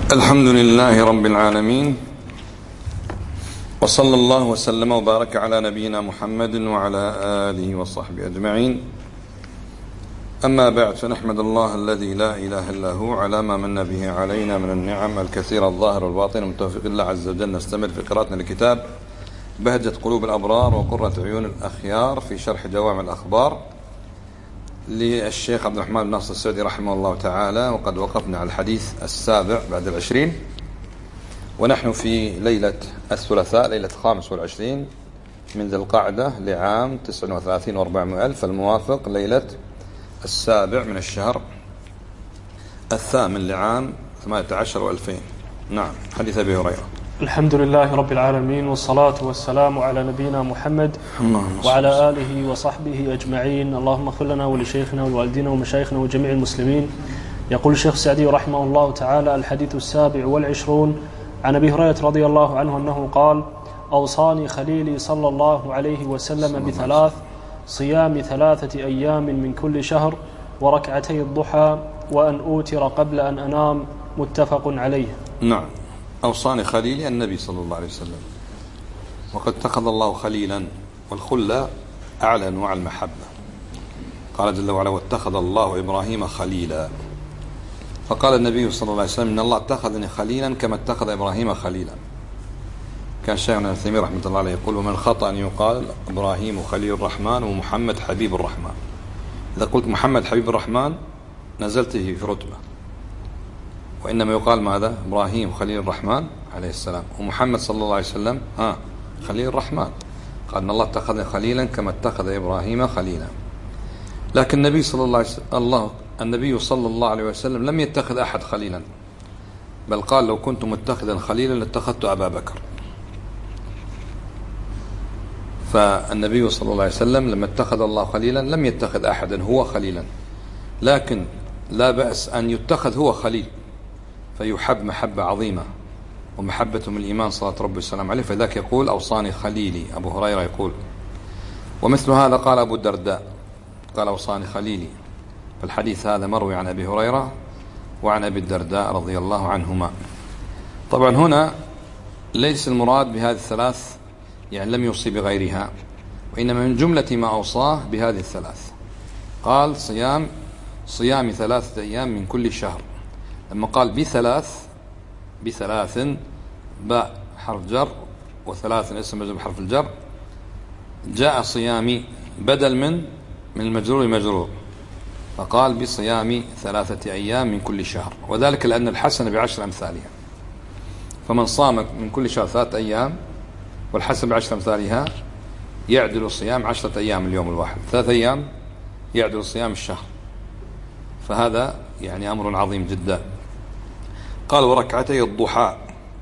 الحمد لله رب العالمين، وصلى الله وسلم وبارك على نبينا محمد وعلى آله وصحبه أجمعين. أما بعد، فنحمد الله الذي لا إله إلا هو على ما من به علينا من النعم الكثيرة الظاهرة والباطنة، من توفيق الله عز وجل نستمر في قراءتنا لكتاب بهجة قلوب الأبرار وقرة عيون الأخيار في شرح جوامع الأخبار للشيخ عبد الرحمن بن ناصر السعدي رحمه الله تعالى. وقد وقفنا على الحديث 7 بعد 20، ونحن في ليلة الثلاثاء، ليلة 25 من ذي القعدة لعام 39 و400 الموافق ليلة 7 من الشهر 8 لعام 18 و2000. نعم، حديث أبي هريرة. الحمد لله رب العالمين، والصلاة والسلام على نبينا محمد وعلى آله وصحبه أجمعين. اللهم اغفر لنا ولشيخنا ووالدينا ومشايخنا وجميع المسلمين. يقول الشيخ السعدي رحمه الله تعالى: الحديث 27 عن أبي هريرة رضي الله عنه أنه قال: أوصاني خليلي صلى الله عليه وسلم بثلاث: صيام 3 أيام من كل شهر، وركعتي الضحى، وأن أوتر قبل أن أنام. متفق عليه. نعم، أوصاني خليلي النبي صلى الله عليه وسلم، وقد اتخذ الله خليلا، والخلة أعلى أنواع المحبة. قال جل وعلا: واتخذ الله إبراهيم خليلا. فقال النبي صلى الله عليه وسلم: إن الله اتخذني خليلا كما اتخذ إبراهيم خليلا. كان شيخنا ابن تيمية رحمة الله عليه يقول: ومن الخطأ أن يقال إبراهيم خليل الرحمن ومحمد حبيب الرحمن. إذا قلت محمد حبيب الرحمن نزلت في رتبة، وإنما يقال ماذا؟ إبراهيم خليل الرحمن عليه السلام، ومحمد صلى الله عليه وسلم خليل الرحمن. قال إن الله اتخذ خليلا كما اتخذ إبراهيم خليلا. لكن النبي صلى الله عليه وسلم لم يتخذ أحد خليلا، بل قال: لو كنت متخذا خليلا لاتخذت أبا بكر. فالنبي صلى الله عليه وسلم لما اتخذ الله خليلا لم يتخذ أحدا هو خليلا، لكن لا بأس أن يتخذ هو خليل فيحب محبة عظيمة، ومحبة من الإيمان صلى الله عليه عليه. فذاك يقول: أوصاني خليلي. أبو هريرة يقول. ومثل هذا قال أبو الدرداء، قال: أوصاني خليلي. فالحديث هذا مروي عن أبي هريرة وعن أبي الدرداء رضي الله عنهما. طبعا هنا ليس المراد بهذه الثلاث يعني لم يوصي بغيرها، وإنما من جملة ما أوصاه بهذه الثلاث. قال: صيام 3 أيام من كل شهر. لما قال بثلاث باء حرف جر وثلاث اسم مجرور بحرف الجر، جاء صيامي بدل من المجرور مجرور، فقال: بصيام 3 أيام من كل شهر، وذلك لأن الحسنة ب10 أمثالها. فمن صام من كل شهر 3 أيام والحسنة ب10 أمثالها يعدل صيام 10 أيام اليوم الواحد. 3 أيام يعدل صيام الشهر، فهذا يعني أمر عظيم جدا. قال: وركعتي الضحى.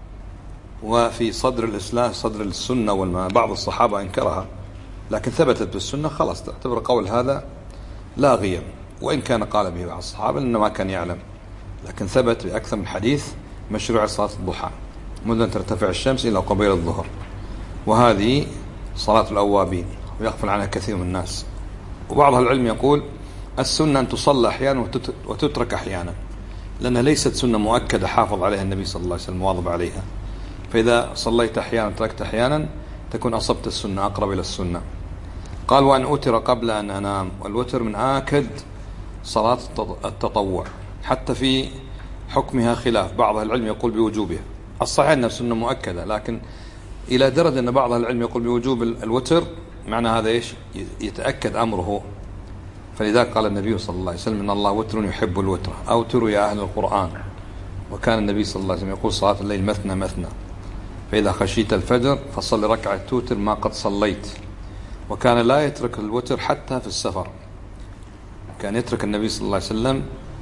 وفي صدر الإسلام صدر السنة، بعض الصحابة أنكرها، لكن ثبتت بالسنة، خلاص تعتبر قول هذا لاغيا، وإن كان قال به بعض الصحابة لأنه ما كان يعلم، لكن ثبت بأكثر من حديث مشروع صلاة الضحى منذ أن ترتفع الشمس إلى قبيل الظهر، وهذه صلاة الأوابين ويغفل عنها كثير من الناس. وبعض العلم يقول: السنة أن تصلى أحيانا وتترك أحيانا، لأنها ليست سنة مؤكدة حافظ عليها النبي صلى الله عليه وسلم واظب عليها، فإذا صليت أحيانا تركت أحيانا تكون أصبت السنة، أقرب إلى السنة. قال: وأن أوتر قبل أن أنام. والوتر من آكد صلاة التطوع، حتى في حكمها خلاف، بعض العلم يقول بوجوبها. الصحيح أنها سنة مؤكدة، لكن إلى درجة أن بعض العلم يقول بوجوب الوتر، معنى هذا إيش؟ يتأكد أمره. فلذلك قال النبي صلى الله عليه وسلم: إن الله وتر يحب الوتر، أوتروا يا أهل القرآن. وكان النبي صلى الله عليه وسلم يقول: صلاة الليل مثنى مثنى، فإذا خشيت الفجر فصل ركعة توتر ما قد صليت. وكان لا يترك الوتر حتى في السفر، كان يترك النبي صلى الله عليه وسلم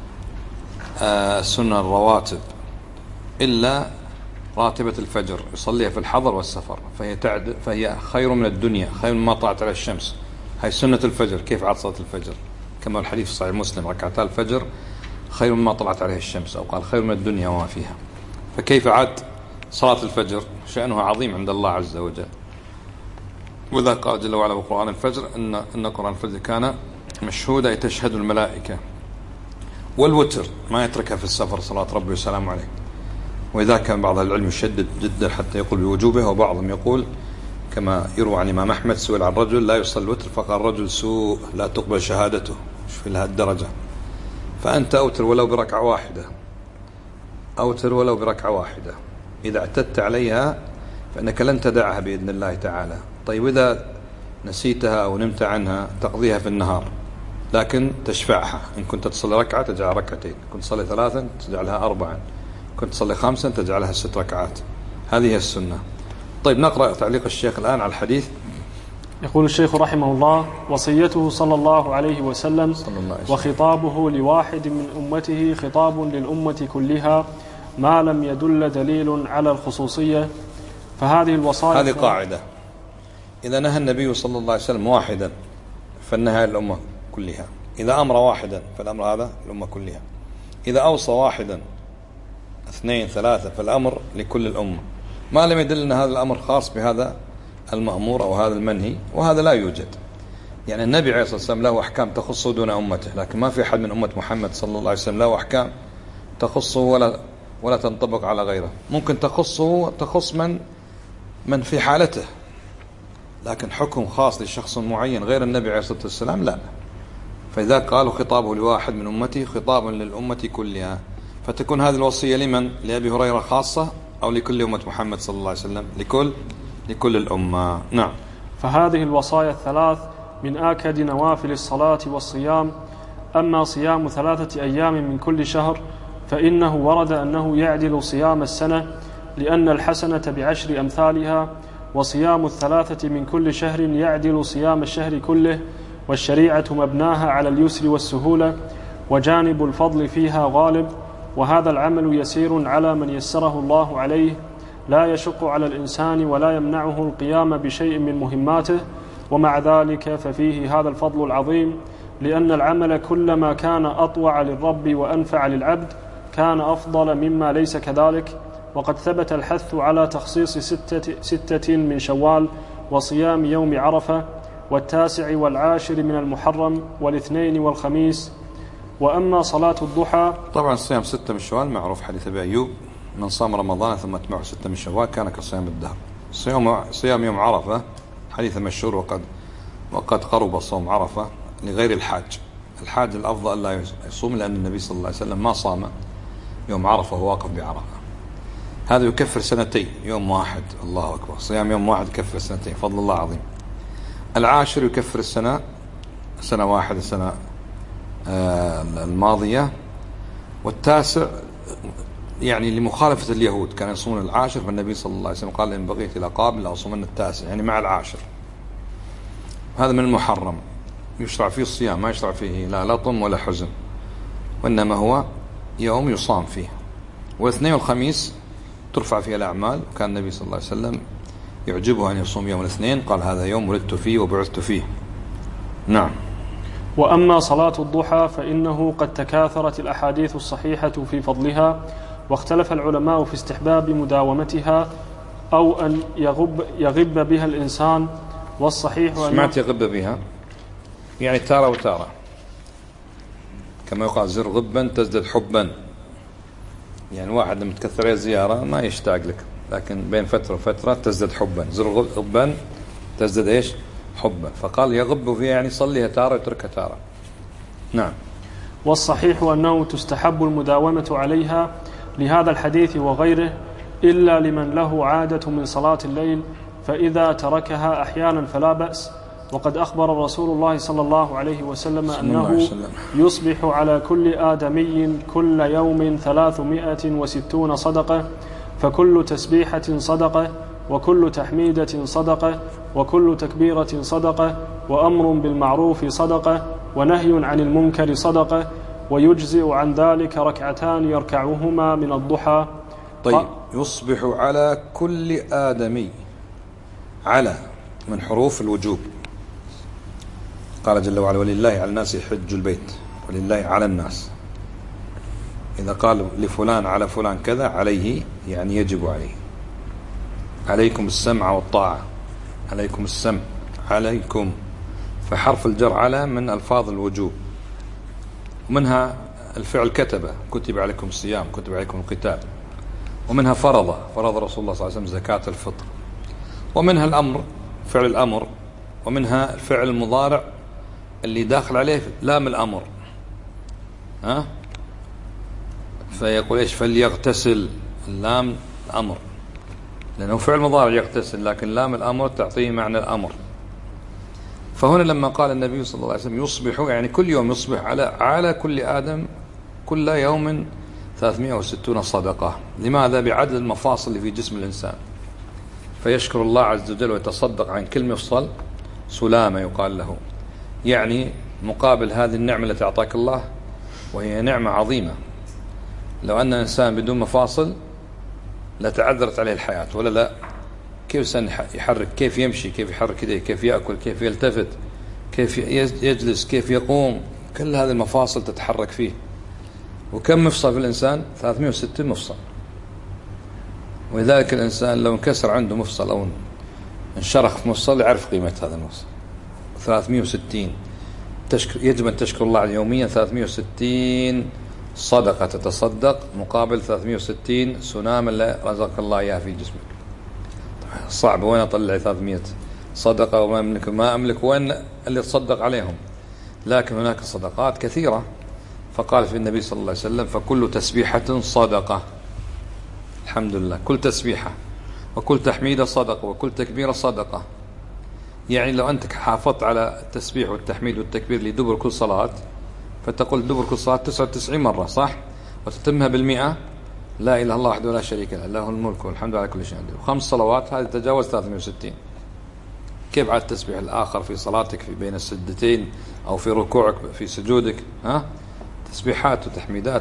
السنة الرواتب إلا راتبة الفجر يصليها في الحضر والسفر، فهي خير من الدنيا، خير مما طلعت على الشمس. هاي سنة الفجر، كيف عاد صلاة الفجر؟ كما الحديث في صحيح مسلم: ركعتا الفجر خير مما طلعت عليه الشمس، أو قال: خير من الدنيا وما فيها. فكيف عاد صلاة الفجر؟ شأنها عظيم عند الله عز وجل. وذا قال جل وعلا بقرآن الفجر: إن قرآن الفجر كان مشهودا تشهد الملائكة. والوتر ما يتركها في السفر صلاة ربي وسلامه عليه. وإذا كان بعض العلم يشدد جدا حتى يقول بوجوبه، وبعضهم يقول كما يروى عن الإمام أحمد سئل عن رجل لا يصلي الوتر فقال رجل سوء لا تقبل شهادته، مش في لهالدرجة. فأنت أوتر ولو بركعة واحدة، أوتر ولو بركعة واحدة، إذا اعتدت عليها فإنك لن تدعها بإذن الله تعالى. طيب إذا نسيتها أو نمت عنها تقضيها في النهار، لكن تشفعها. إن كنت تصلي ركعة تجعل ركعتين، كنت تصلي 3 تجعلها 4، كنت تصلي 5 تجعلها 6 ركعات. هذه هي السنة. طيب نقرأ تعليق الشيخ الآن على الحديث. يقول الشيخ رحمه الله: وصيته صلى الله عليه وسلم وخطابه لواحد من أمته خطاب للأمة كلها ما لم يدل دليل على الخصوصية. فهذه الوصايا، هذه قاعدة، إذا نهى النبي صلى الله عليه وسلم واحدا فالنهى للأمة كلها، إذا أمر واحدا فالأمر هذا الأمة كلها، إذا أوصى واحدا 2 3 فالأمر لكل الأمة، ما لم يدل أن هذا الأمر خاص بهذا المأمور أو هذا المنهي، وهذا لا يوجد. يعني النبي عليه الصلاة والسلام له أحكام تخصه دون أمته، لكن ما في أحد من أمة محمد صلى الله عليه وسلم له أحكام تخصه ولا تنطبق على غيره. ممكن تخص من في حالته، لكن حكم خاص لشخص معين غير النبي عليه الصلاة والسلام لا. فإذا قالوا خطابه لواحد من أمته خطاب للأمة كلها، فتكون هذه الوصية لمن؟ لأبي هريرة خاصة أو لكل أمة محمد صلى الله عليه وسلم؟ لكل الأمة. نعم. فهذه الوصايا الثلاث من آكد نوافل الصلاة والصيام. أما صيام 3 أيام من كل شهر فإنه ورد أنه يعدل صيام السنة، لأن الحسنة ب10 أمثالها، وصيام 3 من كل شهر يعدل صيام الشهر كله، والشريعة مبناها على اليسر والسهولة، وجانب الفضل فيها غالب، وهذا العمل يسير على من يسره الله عليه، لا يشق على الإنسان ولا يمنعه القيام بشيء من مهماته، ومع ذلك ففيه هذا الفضل العظيم، لأن العمل كلما كان أطوع للرب وأنفع للعبد كان أفضل مما ليس كذلك. وقد ثبت الحث على تخصيص 6 من شوال، وصيام يوم عرفة، 9 و10 من المحرم، و2 والخميس. وأما صلاة الضحى، طبعا صيام 6 من شوال معروف، حديث أبي أيوب: من صام رمضان ثم اتبعه 6 من شوال كان كصيام الدهر. صيام يوم عرفة حديث مشهور، وقد قرب صوم عرفة لغير الحاج. الحاج الأفضل ألا يصوم، لأن النبي صلى الله عليه وسلم ما صام يوم عرفة وهو واقف بعرفة. هذا يكفر 2 يوم واحد. الله أكبر، صيام يوم واحد يكفر 2، فضل الله عظيم. 10 يكفر سنة واحدة، السنة الماضية. 9 يعني لمخالفة اليهود، كانوا يصومون 10، فالنبي صلى الله عليه وسلم قال إن بقيت إلى قابل لأصومن 9، يعني مع 10. هذا من المحرم، يشرع فيه الصيام، ما يشرع فيه لا لطم ولا حزن، وإنما هو يوم يصام فيه. والاثنين والخميس ترفع فيه الأعمال، وكان النبي صلى الله عليه وسلم يعجبه أن يصوم يوم الاثنين، قال هذا يوم ولدت فيه وبعثت فيه. نعم. وأما صلاة الضحى فإنه قد تكاثرت الأحاديث الصحيحة في فضلها، واختلف العلماء في استحباب مداومتها أو أن يغب بها الإنسان. والصحيح سمعت يغب بها، يعني تارة وتارة، كما يقال زر غبا تزدد حبا. يعني واحد لما تكثر زيارة ما يشتاق لك، لكن بين فترة وفترة تزدد حبا. زر غبا تزدد إيش؟ حبا. فقال يغب فيها يعني صليها تارة وتركها تارة. نعم. والصحيح أنه تستحب المداومة عليها لهذا الحديث وغيره، إلا لمن له عادة من صلاة الليل، فإذا تركها أحيانا فلا بأس. وقد أخبر رسول الله صلى الله عليه وسلم أنه يصبح على كل آدمي كل يوم 360 صدقة، فكل تسبيحة صدقة، وكل تحميدة صدقة، وكل تكبيرة صدقة، وأمر بالمعروف صدقة، ونهي عن المنكر صدقة، ويجزئ عن ذلك 2 يركعهما من الضحى. طيب، يصبح على كل آدمي، على من حروف الوجوب. قال جل وعلا ولله على الناس حج البيت، ولله على الناس. إذا قال لفلان على فلان كذا، عليه يعني يجب عليه. عليكم السمع والطاعة، عليكم السمع، عليكم. فحرف الجر على من ألفاظ الوجوب، ومنها الفعل كتب، كتب عليكم الصيام، كتب عليكم القتال. ومنها فرض رسول الله صلى الله عليه وسلم زكاة الفطر، ومنها الأمر، فعل الأمر، ومنها الفعل المضارع اللي داخل عليه لام الأمر. فيقول إيش؟ فليغتسل، اللام الأمر، لأنه فعل مضارع يغتسل، لكن لام الأمر تعطيه معنى الأمر. فهنا لما قال النبي صلى الله عليه وسلم يصبح، يعني كل يوم يصبح على كل آدم كل يوم 360 صدقة. لماذا؟ بعدد المفاصل اللي في جسم الإنسان. فيشكر الله عز وجل ويتصدق عن كل مفصل سلامة يقال له، يعني مقابل هذه النعمة التي أعطاك الله، وهي نعمة عظيمة. لو أن الإنسان بدون مفاصل لتعذرت عليه الحياة، ولا لا؟ كيف الإنسان يحرك، كيف يمشي، كيف يحرك يديه، كيف يأكل، كيف يلتفت، كيف يجلس، كيف يقوم، كل هذه المفاصل تتحرك فيه. وكم مفصل في الإنسان؟ 360 مفصل. ولذلك الإنسان لو انكسر عنده مفصل أو انشرخ في مفصل يعرف قيمة هذا المفصل. 360 يجب أن تشكر الله يوميا 360 صدقة تتصدق مقابل 360 سنام اللي رزق الله إياه في جسمك. صعب، وين أطلع 300 صدقة وما ما أملك، وين اللي تصدق عليهم؟ لكن هناك صدقات كثيرة. فقال في النبي صلى الله عليه وسلم فكل تسبيحة صدقة. الحمد لله، كل تسبيحة وكل تحميدة صدقة وكل تكبيرة صدقة. يعني لو أنت حافظت على التسبيح والتحميد والتكبير لدبر كل صلاة، فتقول دبر كل صلاة 99 مرة، صح؟ وتتمها ب100، لا إله إلا الله وحده لا شريك له، له الملك والحمد على كل شيء قدير. 5 صلوات هذه تجاوز 360. كيف على التسبيح الآخر في صلاتك في بين السجدتين أو في ركوعك في سجودك؟ تسبيحات وتحميدات.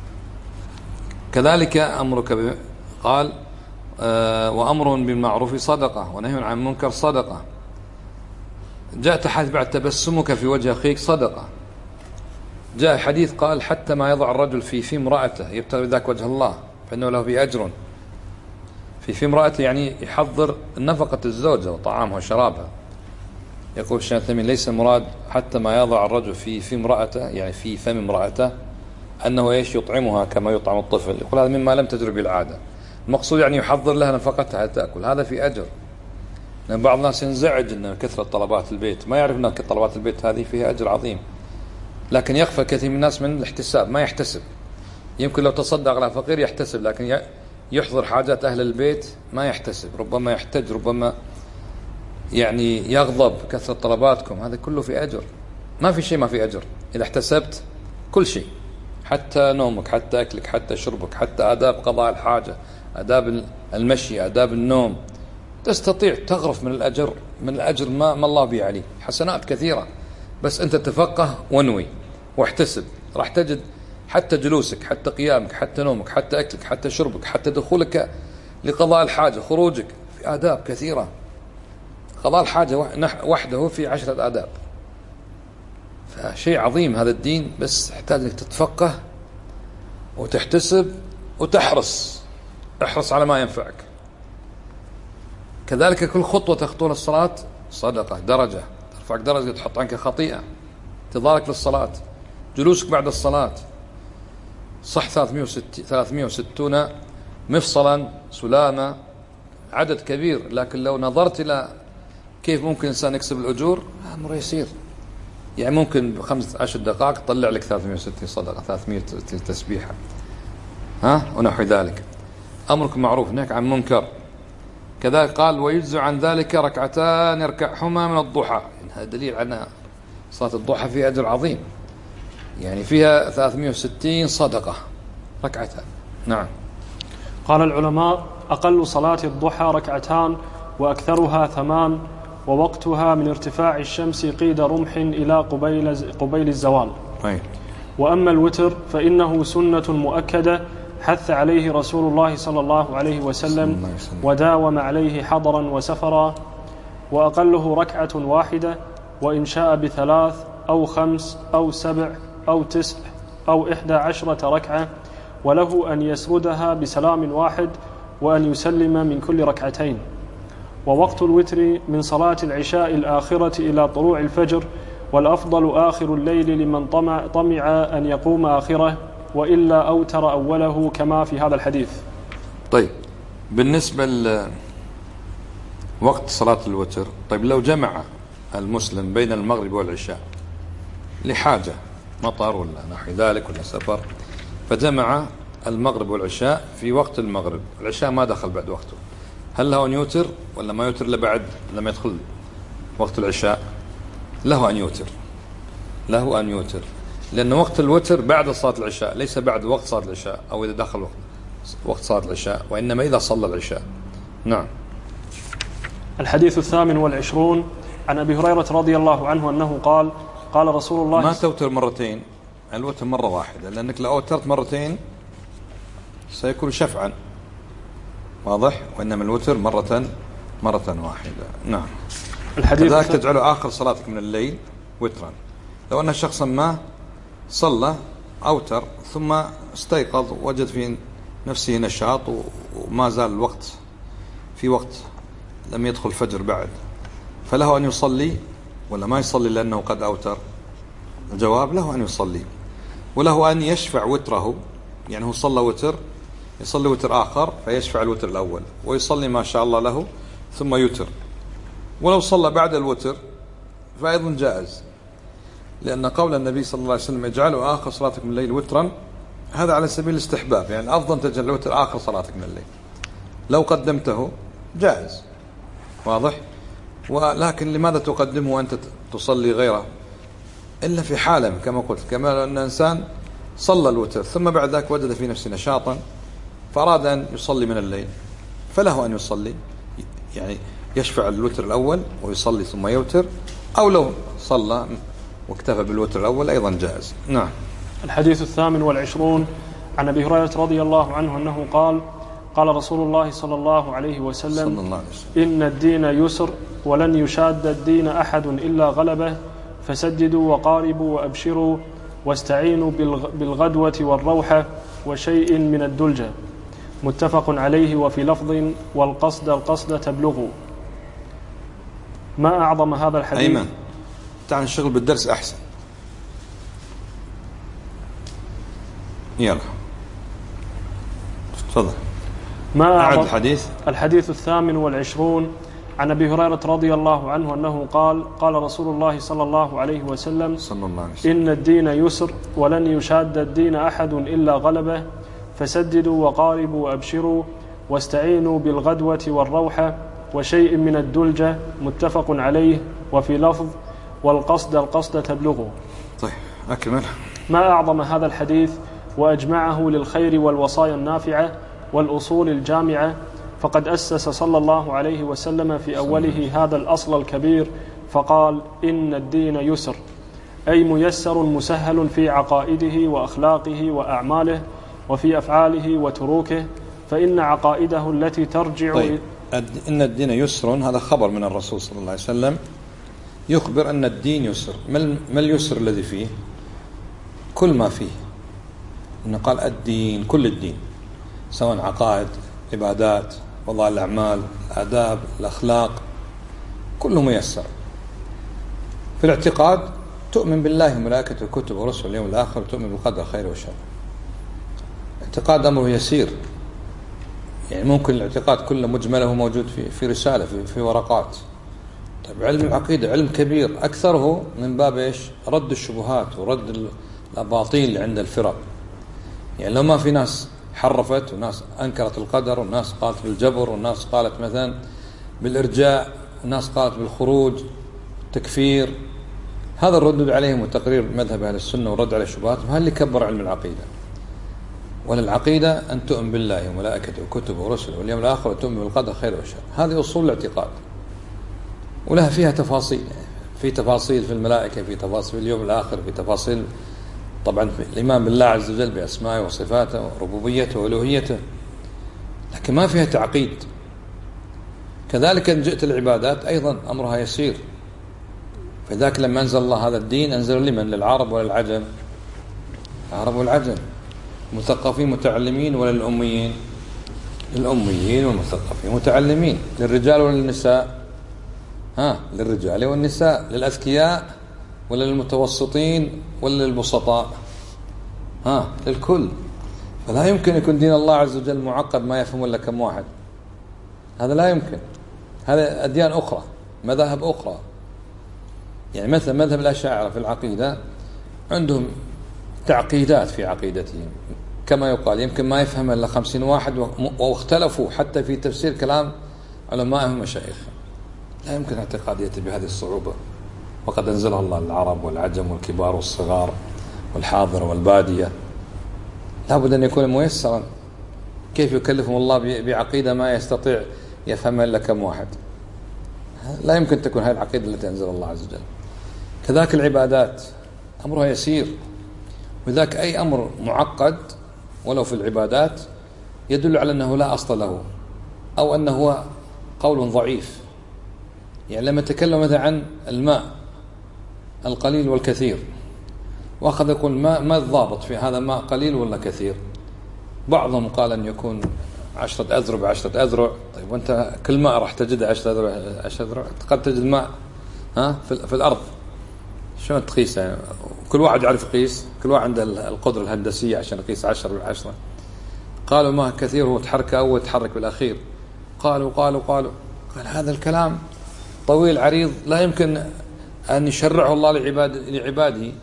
كذلك أمرك قال وأمر بالمعروف صدقة ونهي عن منكر صدقة. جاء تحديث بعد تبسمك في وجه أخيك صدقة. جاء حديث قال حتى ما يضع الرجل في امرأته يبتغي ذاك وجه الله فإنه له به أجر. في امرأته يعني يحضر نفقة الزوجة وطعامها وشرابها. يقول الشيخ الثمين ليس المراد حتى ما يضع الرجل في امرأته، يعني في فم امرأته، أنه إيش يطعمها كما يطعم الطفل. يقول هذا مما لم تجر بالعادة. المقصود يعني يحضر لها نفقتها تأكل، هذا في أجر. لأن بعض الناس ينزعج أن كثرة طلبات البيت، ما يعرف أن طلبات البيت هذه فيها أجر عظيم، لكن يغفل كثير من الناس من الاحتساب، ما يحتسب. يمكن لو تصدق على فقير يحتسب، لكن يحضر حاجات أهل البيت ما يحتسب، ربما يحتج، ربما يعني يغضب كثرة طلباتكم. هذا كله في أجر. ما في شيء ما في أجر إذا احتسبت كل شيء، حتى نومك، حتى أكلك، حتى شربك، حتى آداب قضاء الحاجة، آداب المشي، آداب النوم. تستطيع تغرف من الأجر ما الله به عليك، حسنات كثيرة. بس أنت تفقه ونوي واحتسب، راح تجد حتى جلوسك، حتى قيامك، حتى نومك، حتى أكلك، حتى شربك، حتى دخولك لقضاء الحاجة، خروجك، في آداب كثيرة. قضاء الحاجة وحده في 10 آداب. فشيء عظيم هذا الدين، بس يحتاج أنك تتفقه وتحتسب وتحرص. احرص على ما ينفعك. كذلك كل خطوة تخطوها الصلاة صدقة، درجة ترفعك درجة، تحط عنك خطيئة، انتظارك للصلاة، جلوسك بعد الصلاة. صح 360 مفصلا سلامة، عدد كبير، لكن لو نظرت إلى كيف ممكن الإنسان يكسب الأجور، أمر يسير. يعني ممكن ب15 دقائق تطلع لك 360 صدقة، 300 تسبيحة، ونحو ذلك. أمرك معروف، نهيك عن منكر. كذلك قال ويجزء عن ذلك ركعتان يركعهما من الضحى. يعني هذا دليل على صلاة الضحى فيها أجر عظيم، يعني فيها 360 صدقة ركعتان. نعم. قال العلماء أقل صلاة الضحى ركعتان وأكثرها 8، ووقتها من ارتفاع الشمس قيد رمح إلى قبيل الزوال. وأما الوتر فإنه سنة مؤكدة حث عليه رسول الله صلى الله عليه وسلم وداوم عليه حضرا وسفرا، وأقله ركعة واحدة، وإن شاء ب3 أو 5 أو 7 أو 9 أو 11 ركعة، وله أن يسردها بسلام واحد وأن يسلم من كل ركعتين. ووقت الوتر من صلاة العشاء الآخرة إلى طلوع الفجر، والأفضل آخر الليل لمن طمع أن يقوم آخره، وإلا أوتر أوله كما في هذا الحديث. طيب بالنسبة لوقت صلاة الوتر، طيب لو جمع المسلم بين المغرب والعشاء لحاجة مطر ولا نحو ذلك ولا سفر، فجمع المغرب والعشاء في وقت المغرب، العشاء ما دخل بعد وقته، هل له أن يوتر ولا ما يوتر إلا بعد لما يدخل وقت العشاء؟ له أن يوتر، له أن يوتر، لأن وقت الوتر بعد صلاة العشاء، ليس بعد وقت صلاة العشاء أو إذا دخل وقت صلاة العشاء، وإنما إذا صلى العشاء. نعم. الحديث 28 عن أبي هريرة رضي الله عنه أنه قال قال رسول الله ما توتر مرتين، الوتر مرة واحدة، لأنك لو أوترت مرتين سيكون شفعا، واضح؟ وإنما الوتر مرة واحدة. نعم. كذلك تجعل آخر صلاتك من الليل وترا. لو أن شخصا ما صلى أوتر ثم استيقظ وجد في نفسه نشاط وما زال الوقت في وقت لم يدخل الفجر بعد، فله أن يصلي ولا ما يصلي لأنه قد أوتر؟ الجواب له أن يصلي، وله أن يشفع وتره، يعني هو صلى وتر يصلي وتر آخر فيشفع الوتر الأول ويصلي ما شاء الله له ثم يوتر، ولو صلى بعد الوتر فأيضا جائز، لأن قول النبي صلى الله عليه وسلم اجعلوا آخر صلاتك من الليل وترا، هذا على سبيل الاستحباب، يعني أفضل تجعل الوتر آخر صلاتك من الليل، لو قدمته جائز، واضح؟ ولكن لماذا تقدمه وأنت تصلي غيره؟ إلا في حالة كما قلت، كما لو أن إنسان صلى الوتر ثم بعد ذلك وجد في نفسه نشاطا فأراد أن يصلي من الليل، فله أن يصلي، يعني يشفع الوتر الأول ويصلي ثم يوتر، أو لو صلى واكتفى بالوتر الأول أيضا جائز. نعم. الحديث 28 عن أبي هريرة رضي الله عنه أنه قال قال رسول الله صلى الله عليه وسلم إن الدين يسر ولن يشاد الدين أحد إلا غلبه، فسددوا وقاربوا وأبشروا واستعينوا بالغدوة والروحة وشيء من الدلجة، متفق عليه. وفي لفظ والقصد تبلغوا. ما أعظم هذا الحديث. أيمن تعال نشتغل بالدرس أحسن. يلا تفضل. ما أعظم الحديث 28 عن أبي هريرة رضي الله عنه أنه قال رسول الله صلى الله عليه وسلم إن الدين يسر ولن يشاد الدين أحد إلا غلبه، فسددوا وقاربوا وأبشروا واستعينوا بالغدوة والروحة وشيء من الدلجة، متفق عليه. وفي لفظ والقصد تبلغوا. طيب أكمل. ما أعظم هذا الحديث وأجمعه للخير والوصايا النافعة والأصول الجامعة، فقد أسس صلى الله عليه وسلم في أوله هذا الأصل الكبير فقال إن الدين يسر، أي ميسر مسهل في عقائده وأخلاقه وأعماله وفي أفعاله وتروكه، فإن عقائده التي ترجع طيب. إن الدين يسر، هذا خبر من الرسول صلى الله عليه وسلم يخبر أن الدين يسر. ما اليسر الذي فيه؟ كل ما فيه، إنه قال الدين كل الدين، سواء عقائد عبادات وضع الأعمال الآداب الأخلاق كله ميسر. في الاعتقاد تؤمن بالله وملائكته وكتبه ورسله واليوم الآخر وتؤمن بالقدر خير وشر. اعتقاد أمره يسير، يعني ممكن الاعتقاد كله مجمله موجود في رسالة في ورقات. طيب علم العقيدة علم كبير، أكثره من باب إيش؟ رد الشبهات ورد الأباطيل اللي عند الفرق. يعني لو ما في ناس حرفت وناس أنكرت القدر وناس قالت بالجبر وناس قالت مثلا بالإرجاء وناس قالت بالخروج تكفير، هذا الردود عليهم وتقرير مذهب أهل السنة والرد على شبهاتهم، هذا اللي كبر علم العقيدة. وللعقيدة أن تؤمن بالله وملائكته وكتبه ورسله واليوم الآخر وتؤمن بالقدر خير وشر، هذه أصول الاعتقاد ولها فيها تفاصيل، في تفاصيل في الملائكة، في تفاصيل في اليوم الآخر، في تفاصيل طبعا في الإيمان بالله عز وجل بأسمائه وصفاته وربوبيته وألوهيته، لكن ما فيها تعقيد. كذلك إن جئت العبادات أيضا أمرها يسير، فذاك لما أنزل الله هذا الدين أنزل لمن؟ للعرب ولا العجم؟ العرب والعجم، مثقفين متعلمين ولا للأميين؟ للأميين والمثقفين متعلمين. للرجال ولا للنساء؟ للرجال والنساء. للأذكياء ولا للمتوسطين ولا للبسطاء؟ للكل. فلا يمكن يكون دين الله عز وجل معقد ما يفهم إلا كم واحد، هذا لا يمكن. هذا أديان أخرى، مذاهب أخرى. يعني مثلا مذهب الأشاعرة في العقيدة عندهم تعقيدات في عقيدتهم كما يقال، يمكن ما يفهم إلا 50 واحد، واختلفوا حتى في تفسير كلام علمائهم ومشايخهم. لا يمكن اعتقاد يأتي بهذه الصعوبة، وقد أنزلها الله للعرب والعجم والكبار والصغار والحاضر والبادية. لا بد أن يكون ميسرا. كيف يكلفهم الله بعقيدة ما يستطيع يفهم إلا كم واحد؟ لا يمكن تكون هذه العقيدة التي أنزل الله عز وجل. كذلك العبادات أمرها يسير، وذاك أي أمر معقد ولو في العبادات يدل على أنه لا أصل له، أو أنه هو قول ضعيف. يعني لما تكلم مثلا عن الماء القليل والكثير، وأخذ يقول ما الضابط في هذا ماء قليل ولا كثير؟ بعضهم قال أن يكون 10 أذرع ب10 أذرع. طيب وأنت كل ماء راح تجد 10 أذرع، قد تجد ماء في الأرض، شلون تقيس؟ يعني كل واحد يعرف يقيس، كل واحد عنده القدرة الهندسية عشان يقيس 10 ب10. قالوا ماء كثير هو تحرك أول يتحرك بالأخير. قال هذا الكلام طويل عريض لا يمكن أن يشرعه الله لعباده،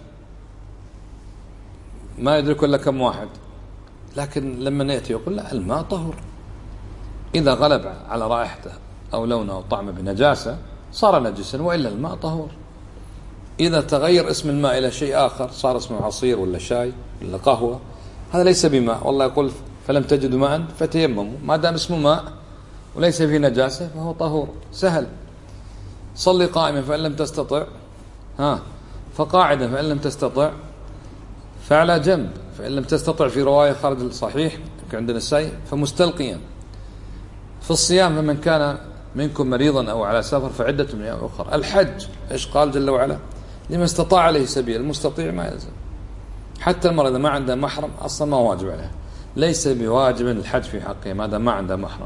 ما يدرك إلا كم واحد. لكن لما نأتي يقول لا، الماء طهور، إذا غلب على رائحته أو لونه أو طعمه بنجاسة صار نجسا، وإلا الماء طهور. إذا تغير اسم الماء إلى شيء آخر صار اسمه عصير ولا شاي ولا قهوة، هذا ليس بماء. والله يقول فلم تجدوا ماء فتيمموا، ما دام اسمه ماء وليس فيه نجاسة فهو طهور. سهل. صلي قائما فإن لم تستطع فقاعدا، فإن لم تستطع فعلى جنب، فإن لم تستطع في رواية خارج الصحيح عندنا السيء فمستلقيا. في الصيام فمن كان منكم مريضا أو على سفر فعدة من أيام أخرى. الحج إيش قال جل وعلا؟ لمن استطاع عليه سبيل. المستطيع ما يلزم. حتى المرأة إذا ما عندها محرم أصلا ما واجب عليها، ليس بواجب الحج في حقه ما دام ما عندها محرم.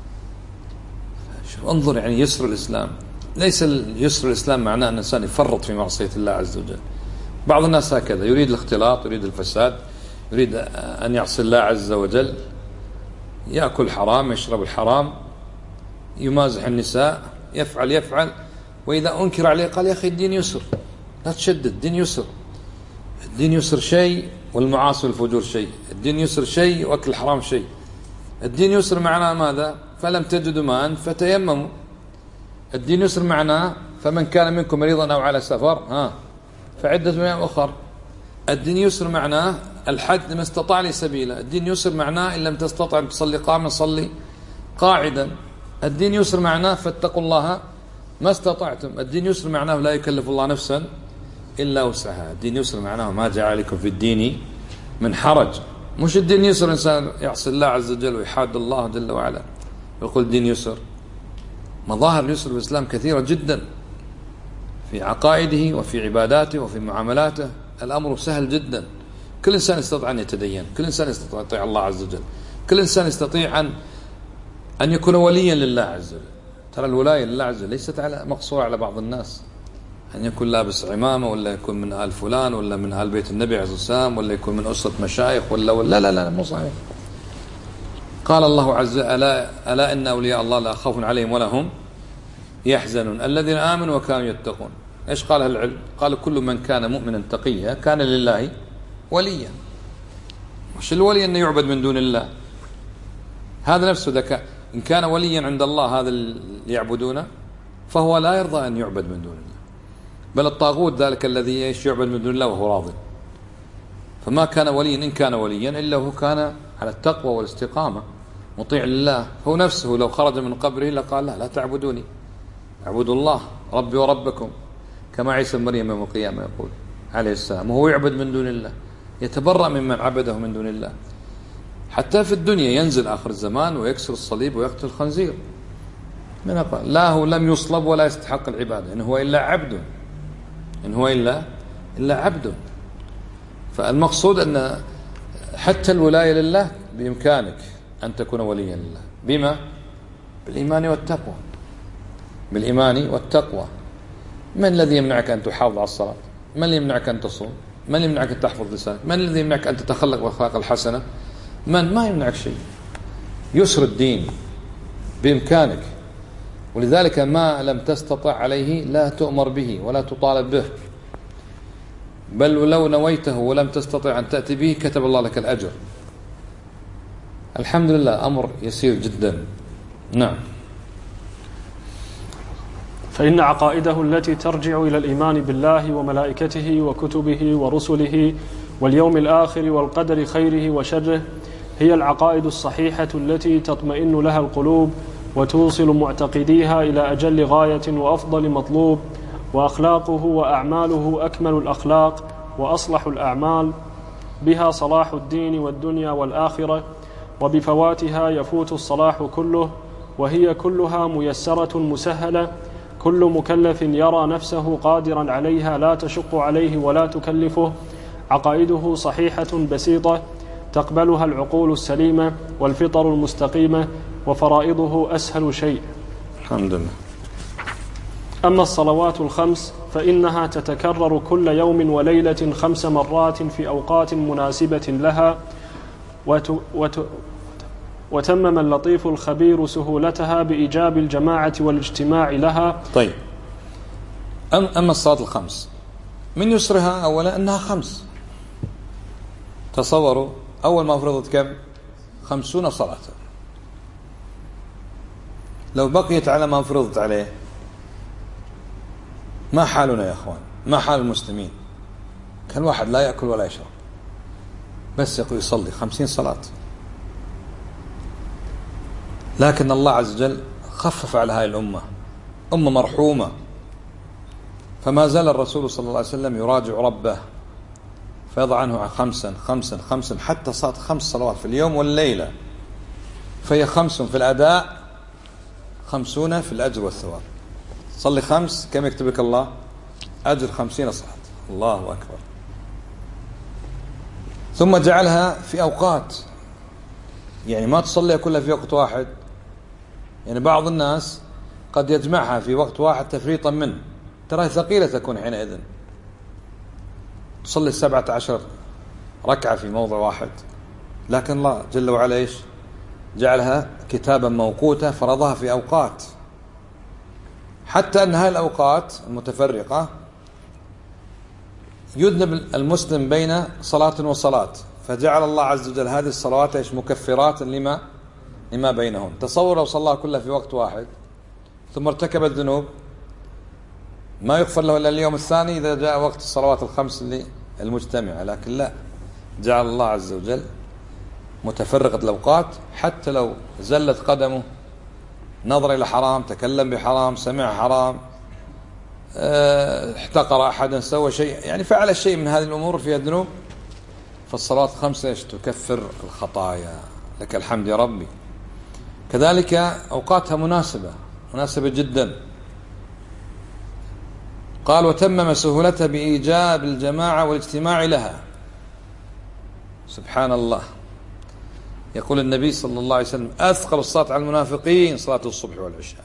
انظر يعني يسر الإسلام. ليس يسر الإسلام معناه أن الإنسان يفرط في معصية الله عز وجل. بعض الناس هكذا، يريد الاختلاط، يريد الفساد، يريد أن يعصي الله عز وجل، يأكل حرام، يشرب الحرام، يمازح النساء، يفعل. وإذا أنكر عليه قال يا أخي الدين يسر، لا تشدد، الدين يسر. الدين يسر شيء والمعاصي والفجور شيء، الدين يسر شيء وأكل الحرام شيء. الدين يسر معناه ماذا؟ فلم تجدوا ماء فتيمموا. الدين يسر معناه فمن كان منكم مريضا أو على سفر فعدة من أيام أخر. الدين يسر معناه الحج لمن استطاع لي سبيلا. الدين يسر معناه إن لم تستطع تصلي قائما صلي قاعدا. الدين يسر معناه فاتقوا الله ما استطعتم. الدين يسر معناه لا يكلف الله نفسا إلا وسعها. الدين يسر معناه ما جعل عليكم في الدين من حرج. مش الدين يسر إنسان يعصي الله عز وجل ويحاد الله جل وعلا ويقول الدين يسر. مظاهر اليسر بالإسلام كثيرة جدا، في عقائده وفي عباداته وفي معاملاته. الأمر سهل جدا. كل إنسان يستطيع أن يتدين، كل إنسان يستطيع أن يطيع الله عز وجل، كل إنسان يستطيع أن يكون وليا لله عز وجل. ترى الولاية لله عز وجل ليست مقصورة على بعض الناس، أن يكون لابس عمامة ولا يكون من آل فلان ولا من آل بيت النبي عليه الصلاة والسلام ولا يكون من أسرة مشايخ ولا لا مو صحيح. قال الله عز وجل ألا إن أولياء الله لا خوف عليهم ولا هم يحزنون الذين آمنوا وكانوا يتقون. إيش قال العلم؟ قال كل من كان مؤمنا تقيا كان لله وليا. مش الولي أن يعبد من دون الله، هذا نفسه ذكاء. إن كان وليا عند الله هذا اللي يعبدونه فهو لا يرضى أن يعبد من دون الله، بل الطاغوت ذلك الذي يعبد من دون الله وهو راضي. فما كان وليا إن كان وليا إلا هو كان على التقوى والاستقامة مطيع لله. هو نفسه لو خرج من قبره لقال لا تعبدوني، اعبدوا الله ربي وربكم، كما عيسى مريم يوم القيامة يقول عليه السلام، وهو يعبد من دون الله، يتبرأ ممن عبده من دون الله. حتى في الدنيا ينزل آخر الزمان ويكسر الصليب ويقتل الخنزير. من قال لا هو لم يصلب ولا يستحق العبادة، إن هو إلا عبد، إن هو إلا عبد. فالمقصود أن حتى الولاية لله بإمكانك أن تكون وليا لله. بما؟ بالإيمان والتقوى. بالإيمان والتقوى. من الذي يمنعك أن تحافظ على الصلاة؟ من الذي يمنعك أن تصوم؟ من الذي يمنعك أن تحفظ لسانك؟ من الذي يمنعك أن تتخلق بالأخلاق الحسنة؟ ما يمنعك شيء. يسر الدين بإمكانك، ولذلك ما لم تستطع عليه لا تؤمر به ولا تطالب به، بل لو نويته ولم تستطع أن تأتي به كتب الله لك الأجر. الحمد لله أمر يسير جدا. نعم. فإن عقائده التي ترجع إلى الإيمان بالله وملائكته وكتبه ورسله واليوم الآخر والقدر خيره وشره هي العقائد الصحيحة التي تطمئن لها القلوب وتوصل معتقديها إلى أجل غاية وأفضل مطلوب، وأخلاقه وأعماله أكمل الأخلاق وأصلح الأعمال، بها صلاح الدين والدنيا والآخرة، وبفواتها يفوت الصلاح كله، وهي كلها ميسرة مسهلة، كل مكلف يرى نفسه قادرا عليها لا تشق عليه ولا تكلفه. عقائده صحيحة بسيطة تقبلها العقول السليمة والفطر المستقيمة، وفرائضه أسهل شيء. الحمد لله. أما الصلوات الخمس فإنها تتكرر كل يوم وليلة 5 مرات في أوقات مناسبة لها، وتمم اللطيف الخبير سهولتها بإيجاب الجماعة والاجتماع لها. طيب، أما الصلاة الخمس من يسرها أولا أنها 5. تصوروا أول ما فرضت كم؟ 50 صلاة. لو بقيت على ما فرضت عليه ما حالنا يا أخوان؟ ما حال المسلمين؟ كان واحد لا يأكل ولا يشرب، بس يصلي 50 صلاة. لكن الله عز وجل خفف على هذه الأمة، أمة مرحومة، فما زال الرسول صلى الله عليه وسلم يراجع ربه فيضع عنه 5 5 5 حتى صارت 5 صلوات في اليوم والليلة، فهي 5 في الأداء 50 في الأجر والثواب. صلي 5 كم يكتب لك الله؟ أجر 50 صلاة. الله أكبر. ثم جعلها في أوقات، يعني ما تصليها كلها في وقت واحد. يعني بعض الناس قد يجمعها في وقت واحد تفريطا منه، ترى ثقيلة تكون حينئذ. تصلي 17 ركعة في موضع واحد، لكن الله جل وعلا إيش؟ جعلها كتابا موقوتا، فرضها في أوقات، حتى أن هذه الأوقات المتفرقة يذنب المسلم بين صلاة وصلاة، فجعل الله عز وجل هذه الصلوات إيش؟ مكفرات لما بينهم. تصور لو صلى كلها في وقت واحد ثم ارتكب الذنوب ما يغفر له إلا اليوم الثاني إذا جاء وقت الصلوات الخمس المجتمعة. لكن لا، جعل الله عز وجل متفرقة الأوقات، حتى لو زلت قدمه، نظر إلى حرام، تكلم بحرام، سمع حرام، احتقر أحدا، سوى شيء، يعني فعل شيء من هذه الأمور فيها ذنوب، فالصلاة 5 تكفر الخطايا. لك الحمد يا ربي. كذلك أوقاتها مناسبة جدا. قال وتمم سهولتها بإيجاب الجماعة والاجتماع لها. سبحان الله. يقول النبي صلى الله عليه وسلم أثقل الصلاة على المنافقين صلاة الصبح والعشاء،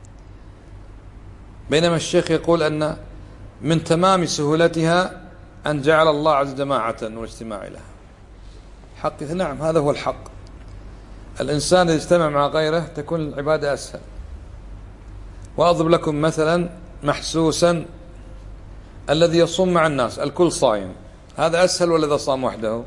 بينما الشيخ يقول أن من تمام سهولتها أن جعل الله عز جماعة والاجتماع لها. حق، نعم، هذا هو الحق. الإنسان إذا اجتمع مع غيره تكون العبادة أسهل. وأضرب لكم مثلا محسوسا، الذي يصوم مع الناس الكل صايم، هذا أسهل ولا إذا صام وحده؟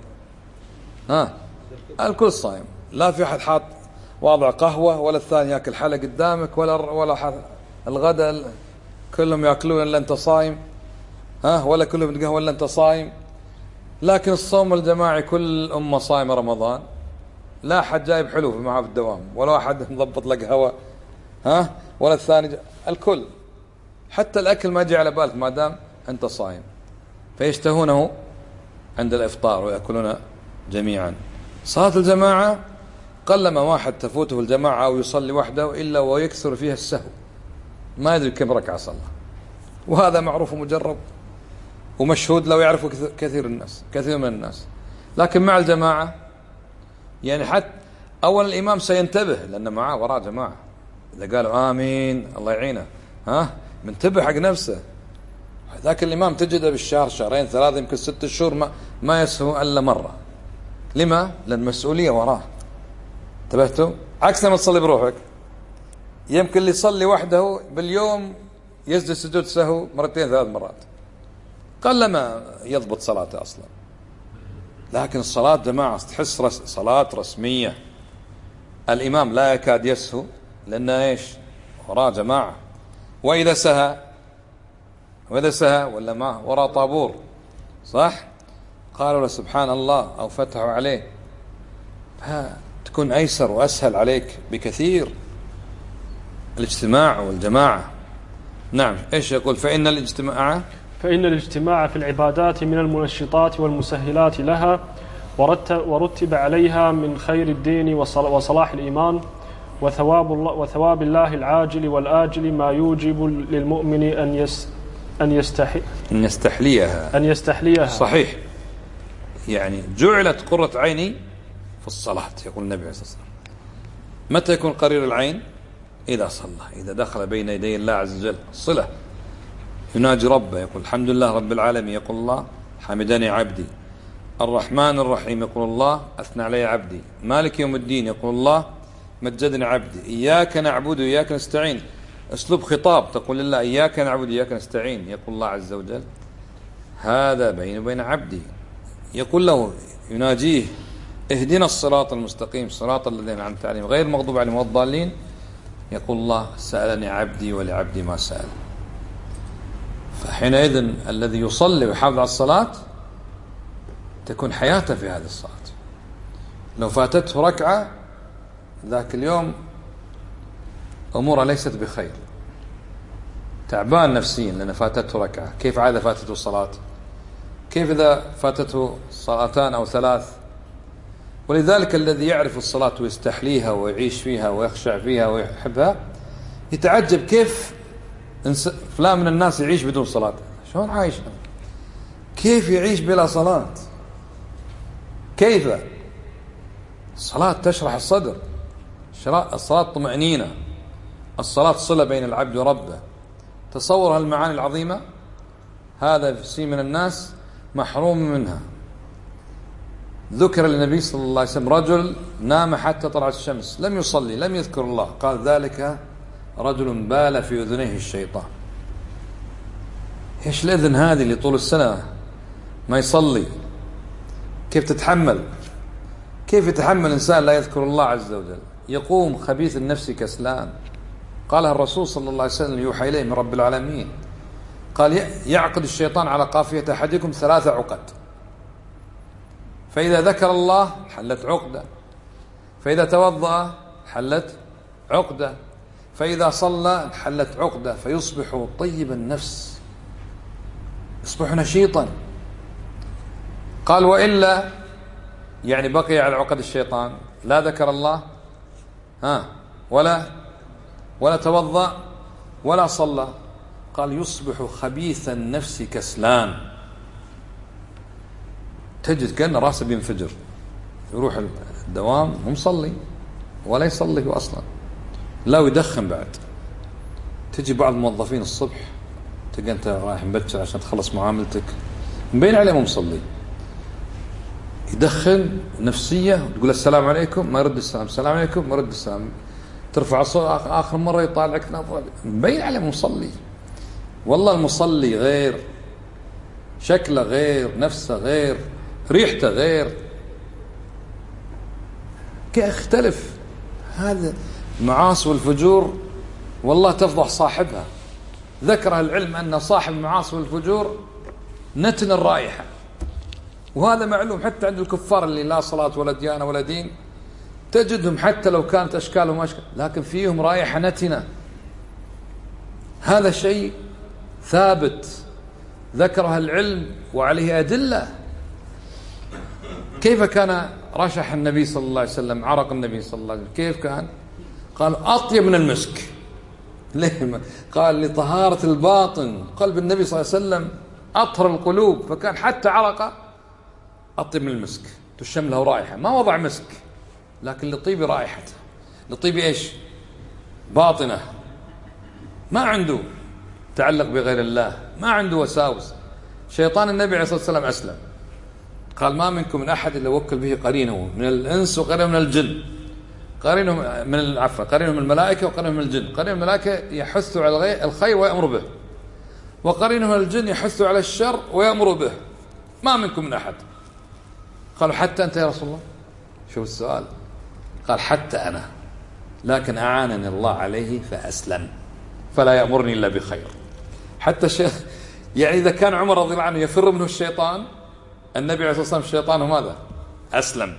الكل صايم، لا في أحد حاط واضع قهوة، ولا الثاني يأكل حلقة قدامك، ولا الغداء كلهم يأكلون إلا أنت صايم، ولا كلهم يتقهوى إلا أنت صايم. لكن الصوم الجماعي كل أمة صايمة رمضان، لا أحد جايب حلو معه في الدوام، ولا أحد مضبط لك قهوة، ولا الثاني الكل، حتى الأكل ما يجي على بالك ما دام أنت صايم، فيشتهونه عند الإفطار ويأكلون جميعا. صلاة الجماعة قلما واحد تفوته الجماعة أو يصلي وحده إلا ويكثر فيها السهو، ما يدري كم ركعة صلى، وهذا معروف ومجرب ومشهود لو يعرفه كثير من الناس. لكن مع الجماعة يعني حتى أول الإمام سينتبه لأن معاه وراء جماعة، إذا قالوا آمين الله يعينه منتبه حق نفسه. ذاك الإمام تجده بالشهر 2 3 يمكن 6 شهور ما يسهو إلا مرة، لما؟ لأن مسؤولية وراه. انتبهتوا؟ عكس لما تصلي بروحك، يمكن اللي يصلي وحده باليوم يسجد سجود سهو 2 3 مرات، قلما يضبط صلاته أصلا. لكن الصلاة جماعة تحس صلاة رسمية، الإمام لا يكاد يسهو لأنه إيش؟ وراء جماعة. وإذا سهى ولا ما وراء طابور، صح؟ قالوا له سبحان الله أو فتحوا عليه، فتكون أيسر وأسهل عليك بكثير الاجتماع والجماعة. نعم. إيش يقول؟ فإن الاجتماع في العبادات من المنشطات والمسهلات لها، ورتب عليها من خير الدين وصلاح الإيمان وثواب الله العاجل والآجل ما يوجب للمؤمن أن يستحليها. صحيح. يعني جعلت قرة عيني في الصلاة، يقول النبي عليه الصلاة والسلام. متى يكون قرير العين؟ إذا صلى، إذا دخل بين يدي الله عز وجل صلة، يناجي ربه، يقول الحمد لله رب العالمين، يقول الله حمدني عبدي، الرحمن الرحيم يقول الله أثنى علي عبدي، مالك يوم الدين يقول الله مجدني عبدي، إياك نعبد وإياك نستعين، أسلوب خطاب تقول لله إياك نعبد وإياك نستعين، يقول الله عز وجل هذا بيني وبين عبدي، يقول له يناجيه اهدنا الصراط المستقيم صراط الذين أنعمت عليهم غير المغضوب عليهم ولا الضالين، يقول الله سألني عبدي ولعبدي ما سأل. فحينئذ الذي يصلي ويحافظ على الصلاة تكون حياته في هذه الصلاة. لو فاتته ركعة ذاك اليوم أموره ليست بخير، تعبان نفسيا لأن فاتته ركعة. كيف عاد فاتته الصلاة؟ كيف إذا فاتته 2 أو 3؟ ولذلك الذي يعرف الصلاة ويستحليها ويعيش فيها ويخشع فيها ويحبها يتعجب كيف فلان من الناس يعيش بدون صلاة. شلون عايش؟ كيف يعيش بلا صلاة؟ كيف؟ الصلاة تشرح الصدر، الصلاة طمأنينة، الصلاة صلة بين العبد وربه. تصور هالمعاني العظيمة، هذا في من الناس محروم منها. ذكر النبي صلى الله عليه وسلم رجل نام حتى طلعت الشمس لم يصلي لم يذكر الله، قال ذلك رجل بال في أذنيه الشيطان. إيش الأذن هذه اللي طول السنة ما يصلي؟ كيف تتحمل؟ كيف يتحمل إنسان لا يذكر الله عز وجل؟ يقوم خبيث النفس كسلان. قالها الرسول صلى الله عليه وسلم يوحى إليه من رب العالمين، قال يعقد الشيطان على قافية أحدكم 3 عقد، فإذا ذكر الله حلت عقدة، فإذا توضأ حلت عقدة، فإذا صلى حلت عقدة، فيصبح طيب النفس، يصبح نشيطا. قال وإلا يعني بقي على عقد الشيطان، لا ذكر الله ولا توضأ ولا صلى، قال يصبح خبيث النفس كسلان، تجد كأنه راسه بينفجر، يروح الدوام ومصلي ولا يصلي هو أصلا، لا يدخن بعد. تجي بعض الموظفين الصبح تلقى أنت رايح مبكر عشان تخلص معاملتك، مبين عليه مو مصلي، يدخن نفسية، تقول السلام عليكم ما يرد السلام، السلام عليكم ما يرد السلام، ترفع الصوت آخر مرة يطالعك نظرة، مبين عليه مصلي. والله المصلي غير، شكله غير، نفسه غير، ريحته غير، كيف اختلف. هذا المعاصي والفجور والله تفضح صاحبها. ذكر العلم أن صاحب المعاصي والفجور نتن الرائحة، وهذا معلوم حتى عند الكفار اللي لا صلاة ولا ديانة ولا دين، تجدهم حتى لو كانت أشكالهم أشكال لكن فيهم رائحة نتنة. هذا شيء ثابت ذكرها العلم وعليه أدلة. كيف كان رشح النبي صلى الله عليه وسلم، عرق النبي صلى الله عليه وسلم كيف كان؟ قال أطيب من المسك. ليه؟ قال لطهارة الباطن، قلب النبي صلى الله عليه وسلم أطهر القلوب، فكان حتى عرقه أطيب من المسك، تشم له رائحة، ما وضع مسك لكن لطيب رائحته، لطيب إيش؟ باطنه، ما عنده تعلق بغير الله، ما عنده وساوس. شيطان النبي عليه الصلاة والسلام أسلم، قال ما منكم من أحد إلا وكل به قرينه من الإنس وقرينه من الجن، قرينه من الملائكة وقرينه من الجن. قرينه من الملائكة يحث على الخير ويأمر به، وقرينه من الجن يحث على الشر ويأمر به. ما منكم من أحد. قالوا حتى أنت يا رسول الله؟ شوف السؤال، قال حتى أنا، لكن أعانني الله عليه فأسلم، فلا يأمرني إلا بخير. حتى الشيخ يعني إذا كان عمر رضي الله عنه يفر منه الشيطان، النبي عليه الصلاة والسلام الشيطان ماذا؟ أسلم.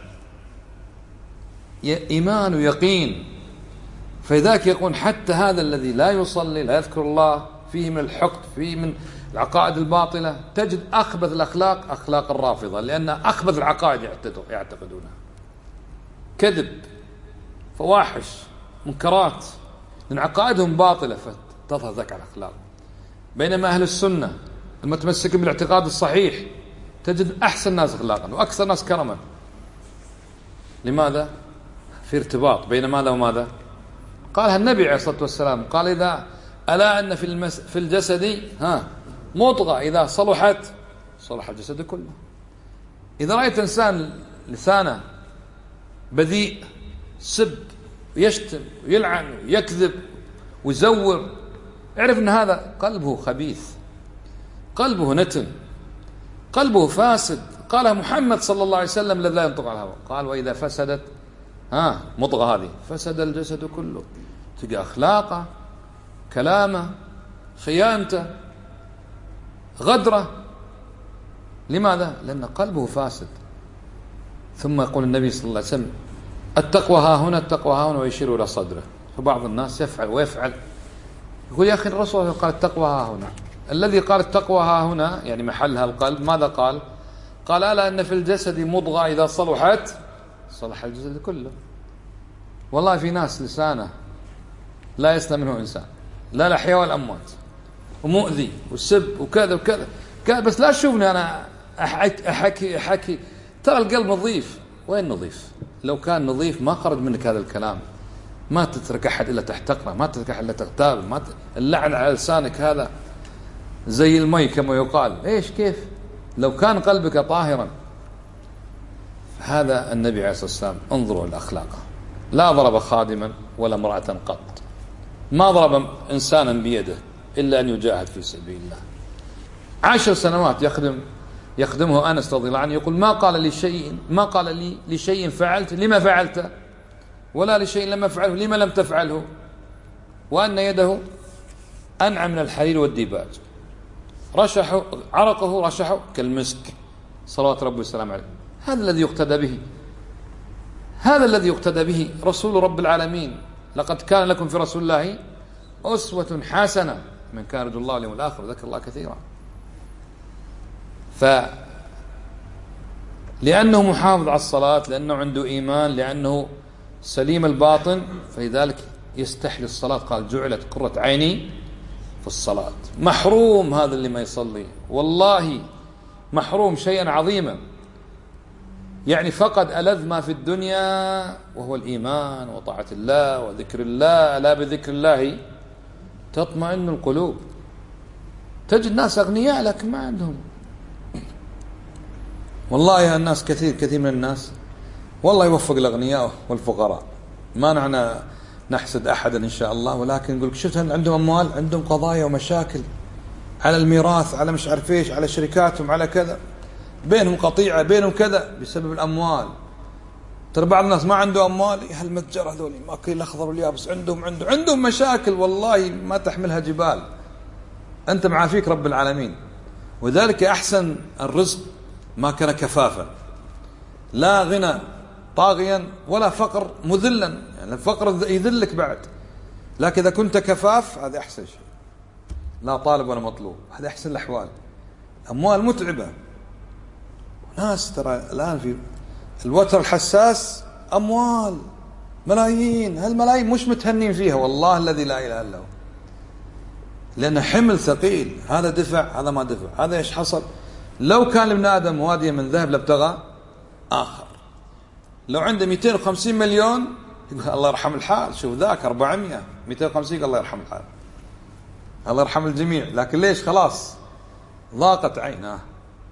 إيمان ويقين. فلذلك يقول حتى هذا الذي لا يصلي لا يذكر الله، فيه من الحقد، فيه من العقائد الباطلة، تجد أخبث الأخلاق أخلاق الرافضة، لأن أخبث العقائد يعتقدونها، كذب، فواحش، منكرات، لأن عقائدهم باطلة فتظهر ذاك الأخلاق. بينما أهل السنة المتمسك بالاعتقاد الصحيح تجد أحسن الناس أخلاقا وأكثر الناس كرما. لماذا؟ في ارتباط بين ماذا وماذا؟ قالها النبي عليه الصلاة والسلام، قال إذا ألا أن في الجسد مضغة إذا صلحت صلح الجسد كله. إذا رأيت إنسان لسانه بذيء، سب ويشتم ويلعن ويكذب ويزور، اعرف أن هذا قلبه خبيث، قلبه نتن، قلبه فاسد. قالها محمد صلى الله عليه وسلم الذي لا ينطق على الهوى، قال وإذا فسدت مضغة هذه فسد الجسد كله. تلقى أخلاقه، كلامه، خيانته، غدره. لماذا؟ لأن قلبه فاسد. ثم يقول النبي صلى الله عليه وسلم التقوى ها هنا، التقوى ها هنا، ويشير إلى صدره. فبعض الناس يفعل ويفعل، يقول يا أخي الرسول قال التقوى ها هنا. الذي قال التقوى ها هنا يعني محلها القلب، ماذا قال؟ قال ألا أن في الجسد مضغة إذا صلحت صلح الجسد كله. والله في ناس لسانه لا يسلم منه إنسان، لا الأحياء والأموات، ومؤذي وسب وكذا وكذا، بس لا تشوفني أنا أحكي. ترى القلب نظيف. وين نظيف؟ لو كان نظيف ما خرج منك هذا الكلام، ما تترك أحد إلا تحتقره، ما تترك أحد إلا تغتابه، اللعن على لسانك هذا زي المي كما يقال. إيش كيف؟ لو كان قلبك طاهرا. هذا النبي عليه الصلاة والسلام انظروا الأخلاق، لا ضرب خادما ولا امرأة قط، ما ضرب إنسانا بيده إلا أن يجاهد في سبيل الله. 10 سنوات يخدمه أنس رضي الله عنه، يقول ما قال لي لشيء فعلت لما فعلت، ولا لشيء لم أفعله لما لم تفعله، وأن يده أنعم من الحرير والديباج، عرقه رشحه كالمسك صلوات ربي والسلام عليه. هذا الذي يقتدى به، هذا الذي يقتدى به رسول رب العالمين. لقد كان لكم في رسول الله أسوة حسنة من كان يرجو الله واليوم الآخر وذكر الله كثيرا. لأنه محافظ على الصلاة، لأنه عنده إيمان، لأنه سليم الباطن، فلذلك يستحلي الصلاة. قال جعلت قرة عيني في الصلاة. محروم هذا اللي ما يصلي، والله محروم شيئا عظيما، يعني فقد ألذ ما في الدنيا وهو الإيمان وطاعة الله وذكر الله. لا بذكر الله تطمئن القلوب. تجد ناس أغنياء لكن ما عندهم. والله يا الناس كثير من الناس والله يوفق الأغنياء والفقراء، ما نحن نحسد أحدا إن شاء الله، ولكن نقول شفت عندهم أموال، عندهم قضايا ومشاكل على الميراث، على مش عارف إيش، على شركاتهم، على كذا، بينهم قطيعة، بينهم كذا بسبب الأموال. ترى بعض الناس ما عنده أموال، هالمتجر هذول ماكل الأخضر واليابس، عندهم مشاكل والله ما تحملها جبال. أنت معافيك رب العالمين. وذلك أحسن الرزق ما كان كفافا، لا غنى طاغيا ولا فقر مذلا، يعني الفقر يذلك بعد، لكن إذا كنت كفاف هذا أحسن شيء، لا طالب ولا مطلوب، هذا أحسن الأحوال. أموال متعبة، ناس ترى الآن في الوتر الحساس أموال ملايين، هالملايين مش متهنين فيها والله الذي لا إله إلا هو، لأن حمل ثقيل، هذا دفع هذا ما دفع، هذا إيش حصل. لو كان لابن آدم وادية من ذهب لابتغى آخر. لو عنده 250 مليون يقول الله يرحم الحال، شوف ذاك 400 250 الله يرحم الحال، الله يرحم الجميع. لكن ليش؟ خلاص ضاقت عينه،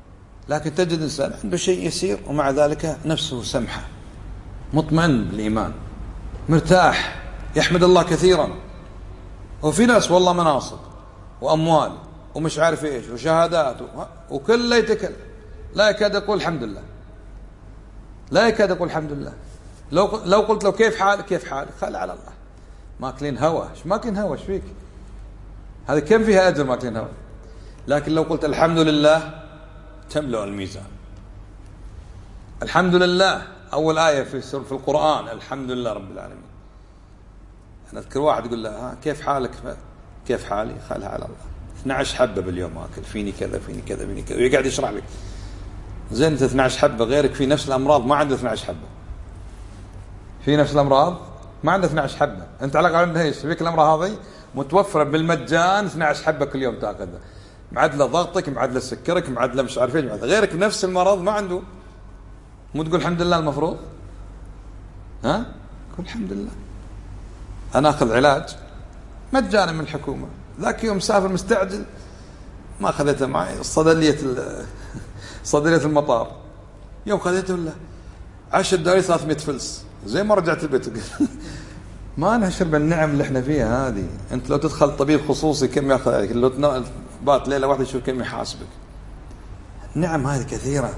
لكن تجد إنسان عنده شيء يسير ومع ذلك نفسه سمحة، مطمئن بالإيمان، مرتاح، يحمد الله كثيرا. وفي ناس والله مناصب وأموال ومش عارف إيش وشهادات وكله يتكلم، لا يكاد يقول الحمد لله، لا يكاد يقول الحمد لله. لو قلت له كيف حالك، كيف حالك، خلي على الله، ماكلين هوا. ايش ماكلين هوا، ايش فيك؟ هذا كم فيها أجر ماكلين هوا. لكن لو قلت الحمد لله تملأ الميزان. الحمد لله أول آية في القرآن، الحمد لله رب العالمين. أنا أذكر واحد يقول له كيف حالك، كيف حالي، خلها على الله. 12 حبة باليوم آكل، فيني كذا فيني كذا فيني كذا، ويقعد يشرح لك. زين أنت 12 حبة، غيرك في نفس الأمراض ما عنده 12 حبة، في نفس الأمراض ما عنده 12 حبة. أنت على الأقل عندها إيش فيك الأمراض هذه متوفرة بالمجان، 12 حبة كل يوم تأخذها، معدله ضغطك، معدله سكرك، معدله مش عارفين، غيرك بنفس المرض ما عنده. مو تقول الحمد لله المفروض؟ ها؟ قول الحمد لله. أنا أخذ علاج مجانا من الحكومة، ذاك يوم مسافر مستعجل ما أخذته معي، صيدلية المطار. يوم خذيته له 10 دولار 300 فلس، زي ما رجعت البيت. ما نحشر بالنعم اللي احنا فيها هذه. انت لو تدخل طبيب خصوصي كم ياخذ عليك، لو بات ليله واحده شوف كم يحاسبك. النعم هذه كثيره.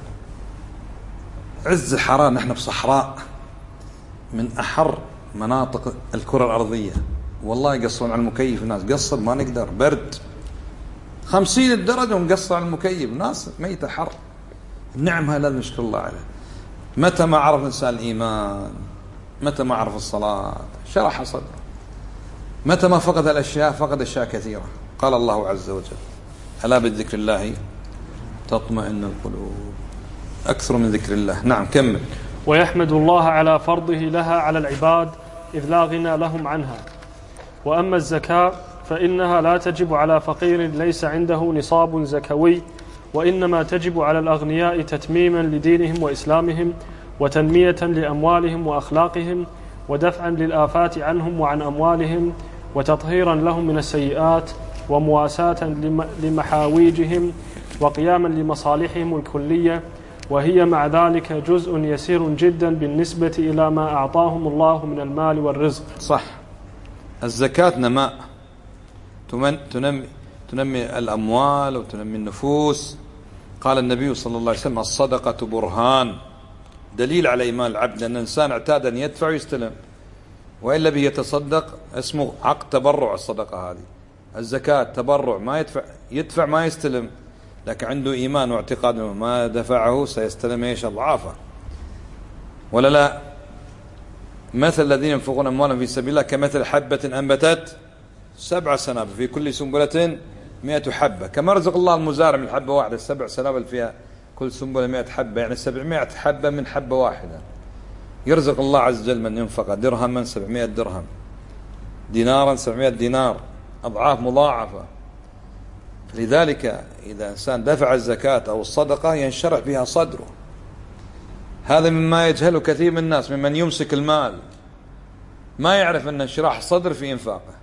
عز الحراره، نحن بصحراء من احر مناطق الكره الارضيه، والله يقصون على المكيف الناس، قصر ما نقدر، برد 50 درجه ونقصر على المكيف، ناس ميته حر. النعم هذه لازم نشكر الله عليها. متى ما عرف الانسان الايمان، متى ما عرف الصلاة شرح صدره، متى ما فقد الأشياء فقد أشياء كثيرة. قال الله عز وجل: ألا بذكر الله تطمئن القلوب. أكثر من ذكر الله. نعم كمل. ويحمد الله على فرضه لها على العباد إذ لا غنى لهم عنها. وأما الزكاة فإنها لا تجب على فقير ليس عنده نصاب زكوي، وإنما تجب على الأغنياء تتميما لدينهم وإسلامهم، وتنمية لأموالهم وأخلاقهم، ودفعا للآفات عنهم وعن أموالهم، وتطهيرا لهم من السيئات، ومواساة لمحاويجهم، وقياما لمصالحهم الكلية، وهي مع ذلك جزء يسير جدا بالنسبة إلى ما أعطاهم الله من المال والرزق. صح. الزكاة نماء، تنمي الأموال وتنمي النفوس. قال النبي صلى الله عليه وسلم: الصدقة برهان، دليل على إيمان العبد، لأن الإنسان اعتاد أن يدفع ويستلم، وإلا به يتصدق، اسمه عقد تبرع. الصدقة هذه، الزكاة تبرع، ما يدفع ما يستلم، لكن عنده إيمان واعتقاد ما دفعه سيستلم ايش أضعافه، ولا لا؟ مثل الذين ينفقون أموالهم في سبيل الله كمثل حبة أنبتت 7 سنابل في كل سنبلة 100 حبة. كما رزق الله المزارع من حبة واحدة 7 سنابل فيها كل سنبلة 100 حبة، يعني 700 حبة من حبة واحدة. يرزق الله عز وجل من ينفق درهما 700 درهم، دينارا 700 دينار، أضعاف مضاعفة. فلذلك إذا إنسان دفع الزكاة أو الصدقة ينشرح بها صدره. هذا مما يجهله كثير من الناس ممن يمسك المال، ما يعرف أن انشراح الصدر في إنفاقه.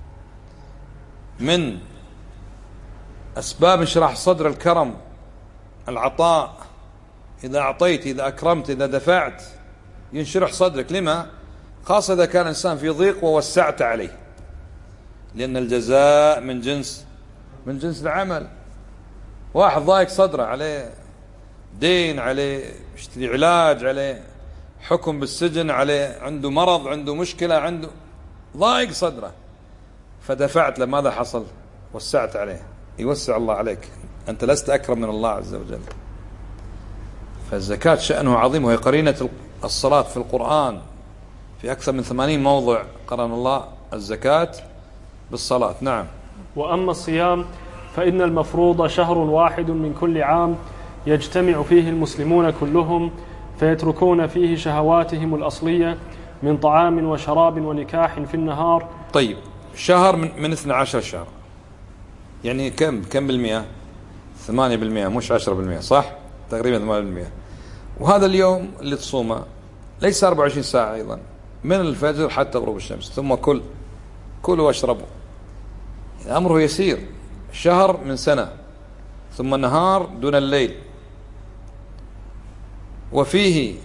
من أسباب انشراح الصدر الكرم، العطاء. إذا أعطيت، إذا أكرمت، إذا دفعت ينشرح صدرك. لما؟ خاصة إذا كان الإنسان في ضيق ووسعت عليه، لأن الجزاء من جنس العمل. واحد ضايق صدره، عليه دين، عليه يشتري علاج، عليه حكم بالسجن، عليه عنده مرض، عنده مشكلة، عنده ضايق صدره، فدفعت له، ماذا حصل؟ وسعت عليه، يوسع الله عليك، أنت لست أكرم من الله عز وجل. فالزكاة شأنه عظيم، وهي قرينة الصلاة في القرآن. في أكثر من 80 موضع قرن الله الزكاة بالصلاة. نعم. وأما الصيام فإن المفروض شهر واحد من كل عام يجتمع فيه المسلمون كلهم فيتركون فيه شهواتهم الأصلية من طعام وشراب ونكاح في النهار. طيب، شهر من 12 شهر، يعني كم بالمئة؟ 8%، مش 10%، صح؟ تقريبا 8%. وهذا اليوم اللي تصومه ليس 24 ساعة أيضا، من الفجر حتى غروب الشمس، ثم كلوا واشربوا. أمره يسير. شهر من سنة، ثم نهار دون الليل، وفيه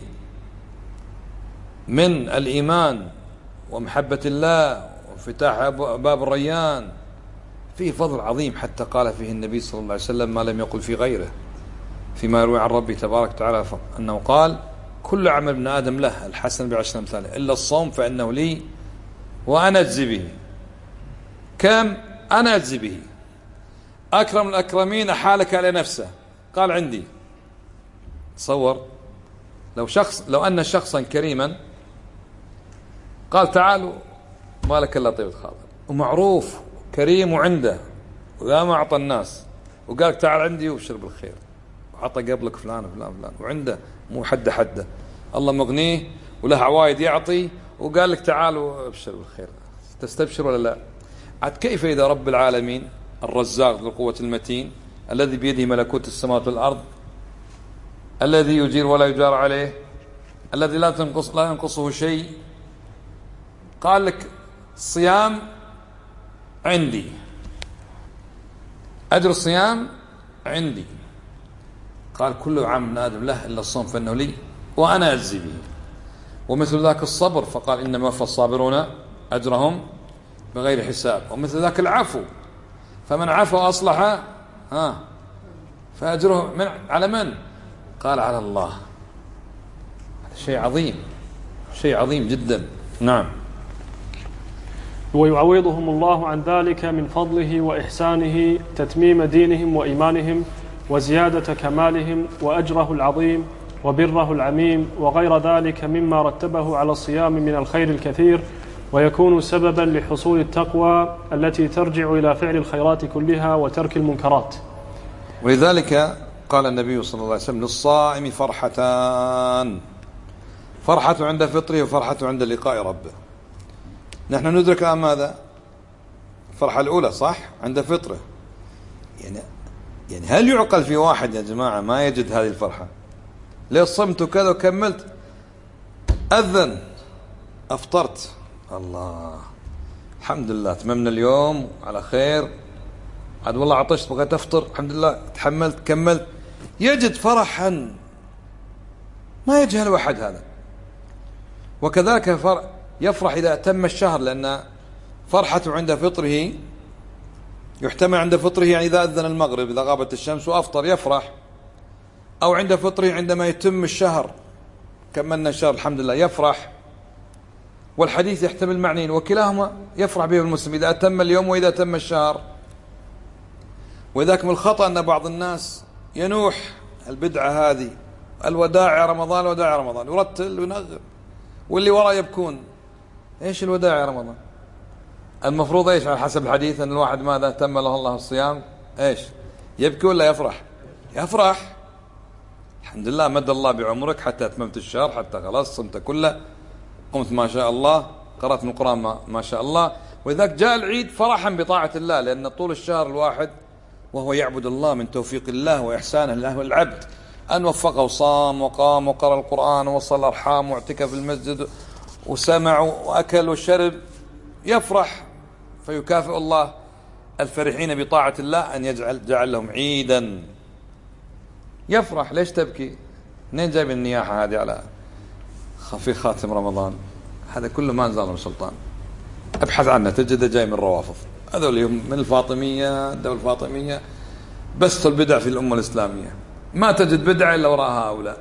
من الإيمان ومحبة الله وانفتاح باب الريان، فيه فضل عظيم، حتى قال فيه النبي صلى الله عليه وسلم ما لم يقل في غيره فيما يروي عن ربي تبارك وتعالى، أنه قال كل عمل ابن آدم له الحسن بعشر أمثاله إلا الصوم فإنه لي وأنا أجزي به. كم؟ أنا أجزي به. أكرم الأكرمين أحالك على نفسه، قال عندي. تصور لو أن شخصا كريما قال تعالوا ما لك إلا طيبة خاطر، ومعروف كريم وعنده ويا ما أعطى الناس، وقالك تعال عندي وشرب الخير وعطى قبلك فلان وفلان فلان، وعنده مو حده الله مغنيه وله عوايد يعطي، وقال لك تعالوا ابشر بالخير، تستبشر ولا لا؟ عاد كيف إذا رب العالمين الرزاق ذو القوة المتين الذي بيده ملكوت السماوات والأرض، الذي يجير ولا يجار عليه، الذي لا ينقصه شيء، قال لك الصيام عندي، أجر الصيام عندي، قال كل عام آدم له إلا الصوم فإنه لي وأنا أجزي به. ومثل ذاك الصبر، فقال إنما يوفى الصابرون أجرهم بغير حساب. ومثل ذاك العفو، فمن عفو وأصلح فأجره على من؟ قال على الله. هذا شيء عظيم جدا. نعم. ويعوضهم الله عن ذلك من فضله وإحسانه تتميم دينهم وإيمانهم وزيادة كمالهم وأجره العظيم وبره العميم وغير ذلك مما رتبه على الصيام من الخير الكثير، ويكون سببا لحصول التقوى التي ترجع إلى فعل الخيرات كلها وترك المنكرات. ولذلك قال النبي صلى الله عليه وسلم للصائم فرحتان، فرحة عند فطره وفرحة عند لقاء ربه. نحن ندرك الآن ماذا؟ الفرحة الأولى صح عند فطره، يعني هل يعقل في واحد يا جماعة ما يجد هذه الفرحة؟ ليه صمت وكذا وكملت، أذن أفطرت، الله الحمد لله تممنا اليوم على خير، عاد والله عطشت بغيت أفطر الحمد لله تحملت كملت، يجد فرحا ما يجهل أحد هذا. وكذلك يفرح إذا تم الشهر، لأن فرحته عند فطره يحتمل عند فطره يعني إذا أذن المغرب إذا غابت الشمس وأفطر يفرح، أو عند فطره عندما يتم الشهر كملنا الشهر الحمد لله يفرح. والحديث يحتمل معنيين وكلاهما يفرح به المسلم إذا أتم اليوم وإذا تم الشهر. وذاك من الخطأ أن بعض الناس ينوح البدعة هذه الوداع يا رمضان الوداع يا رمضان، يرتل وينغم واللي وراء يبكون. إيش الوداع يا رمضان؟ المفروض إيش على حسب الحديث أن الواحد ماذا تم له الله الصيام إيش يبكي ولا يفرح؟ يفرح، الحمد لله مد الله بعمرك حتى أتممت الشهر، حتى خلاص صمت كله، قمت ما شاء الله، قرأت من القرآن ما شاء الله. وذاك جاء العيد فرحا بطاعة الله، لأن طول الشهر الواحد وهو يعبد الله من توفيق الله وإحسانه له العبد أن وفقه صام وقام وقرأ القرآن ووصل الأرحام واعتكف في المسجد وسمع وأكل وشرب، يفرح فيكافئ الله الفرحين بطاعة الله أن جعل لهم عيدا. يفرح. ليش تبكي؟ منين جايب النياحة هذه على في خاتم رمضان؟ هذا كله ما أنزل من سلطان، أبحث عنه تجده جاي من الروافض، هذول من الفاطمية، الدولة الفاطمية، بس البدع في الأمة الإسلامية، ما تجد بدعة إلا وراء هؤلاء.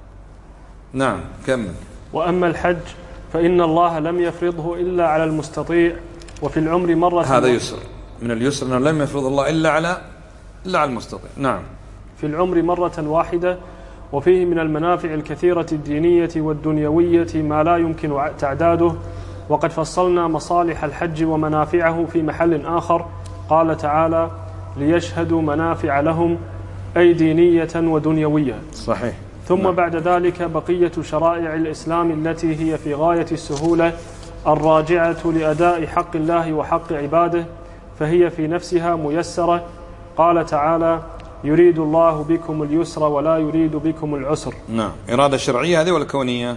نعم كمل. وأما الحج فإن الله لم يفرضه إلا على المستطيع، وفي العمر مرة، هذا يسر من اليسر أنه لم يفرض الله إلا على المستطيع. نعم. في العمر مرة واحدة، وفيه من المنافع الكثيرة الدينية والدنيوية ما لا يمكن تعداده، وقد فصلنا مصالح الحج ومنافعه في محل آخر. قال تعالى ليشهدوا منافع لهم، أي دينية ودنيوية. صحيح. ثم بعد ذلك بقية شرائع الإسلام التي هي في غاية السهولة الراجعة لأداء حق الله وحق عباده، فهي في نفسها ميسرة. قال تعالى يريد الله بكم اليسر ولا يريد بكم العسر. نعم. إرادة شرعية هذه ولا كونية؟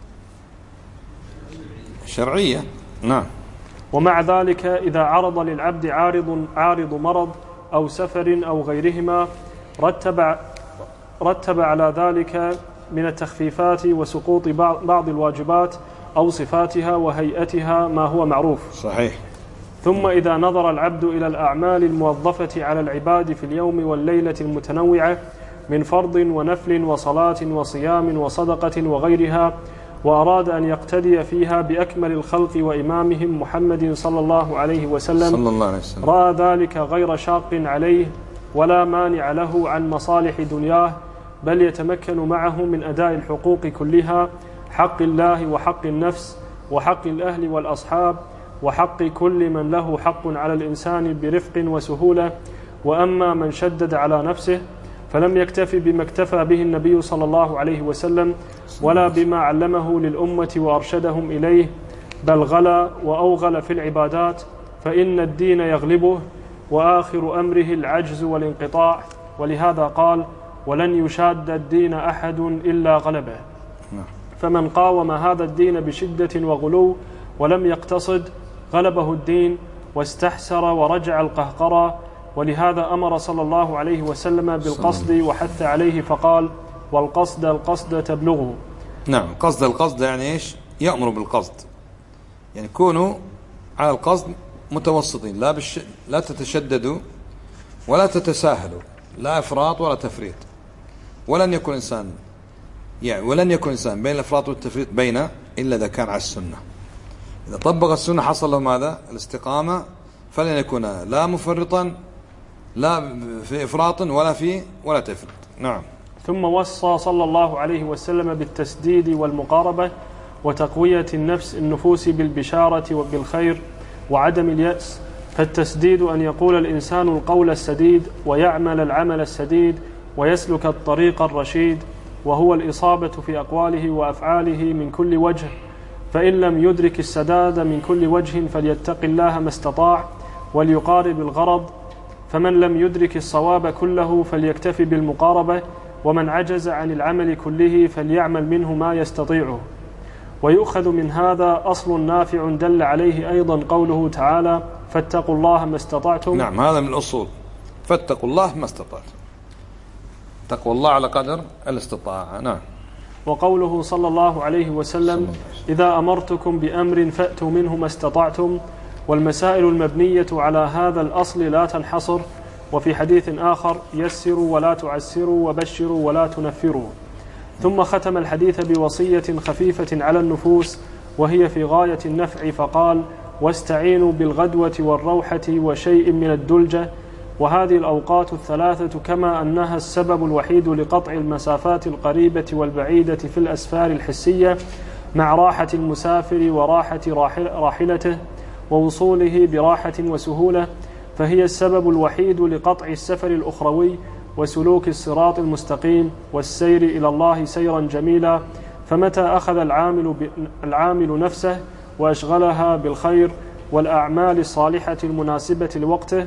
شرعية. نعم. ومع ذلك إذا عرض للعبد عارض مرض أو سفر أو غيرهما رتب على ذلك من التخفيفات وسقوط بعض الواجبات أو صفاتها وهيئتها ما هو معروف. صحيح. ثم إذا نظر العبد إلى الأعمال الموظفة على العباد في اليوم والليلة المتنوعة من فرض ونفل وصلاة وصيام وصدقة وغيرها، وأراد أن يقتدي فيها بأكمل الخلق وإمامهم محمد صلى الله عليه وسلم، رأى ذلك غير شاق عليه ولا مانع له عن مصالح دنياه، بل يتمكن معه من أداء الحقوق كلها، حق الله وحق النفس وحق الأهل والأصحاب وحق كل من له حق على الإنسان برفق وسهولة. وأما من شدد على نفسه فلم يكتف بما اكتفى به النبي صلى الله عليه وسلم ولا بما علمه للأمة وأرشدهم إليه، بل غلا وأوغل في العبادات، فإن الدين يغلبه وآخر أمره العجز والانقطاع. ولهذا قال: ولن يشاد الدين أحد إلا غلبه. فمن قاوم هذا الدين بشدة وغلو ولم يقتصد غلبه الدين واستحسر ورجع القهقرى. ولهذا أمر صلى الله عليه وسلم بالقصد وحث عليه فقال: والقصد القصد تبلغه. نعم، قصد القصد يعني إيش؟ يأمر بالقصد، يعني كونوا على القصد متوسطين، لا تتشددوا ولا تتساهلوا، لا إفراط ولا تفريط. ولن يكون إنسان بين الإفراط والتفريط إلا إذا كان على السنة. إذا طبق السنة حصل له ماذا؟ الاستقامة، فلن يكون لا مفرطا لا في إفراط ولا تفريط. نعم. ثم وصى صلى الله عليه وسلم بالتسديد والمقاربة وتقوية النفوس بالبشارة وبالخير وعدم اليأس. فالتسديد أن يقول الإنسان القول السديد ويعمل العمل السديد ويسلك الطريق الرشيد، وهو الإصابة في أقواله وأفعاله من كل وجه. فإن لم يدرك السداد من كل وجه فليتق الله ما استطاع وليقارب الغرض. فمن لم يدرك الصواب كله فليكتفي بالمقاربة، ومن عجز عن العمل كله فليعمل منه ما يستطيعه. ويؤخذ من هذا أصل نافع دل عليه أيضا قوله تعالى: فاتقوا الله ما استطعتم. نعم، هذا من الأصول، فاتقوا الله ما استطعتم، تقوى الله على قدر الاستطاعة. نعم. وقوله صلى الله عليه وسلم: إذا أمرتكم بأمر فأتوا منه ما استطعتم. والمسائل المبنية على هذا الأصل لا تنحصر. وفي حديث آخر: يسروا ولا تعسروا وبشروا ولا تنفروا. ثم ختم الحديث بوصية خفيفة على النفوس وهي في غاية النفع، فقال: واستعينوا بالغدوة والروحة وشيء من الدلجة. وهذه الأوقات الثلاثة كما أنها السبب الوحيد لقطع المسافات القريبة والبعيدة في الأسفار الحسية مع راحة المسافر وراحة راحلته ووصوله براحة وسهولة، فهي السبب الوحيد لقطع السفر الأخروي وسلوك الصراط المستقيم والسير إلى الله سيرا جميلا. فمتى أخذ العامل نفسه وأشغلها بالخير والأعمال الصالحة المناسبة لوقته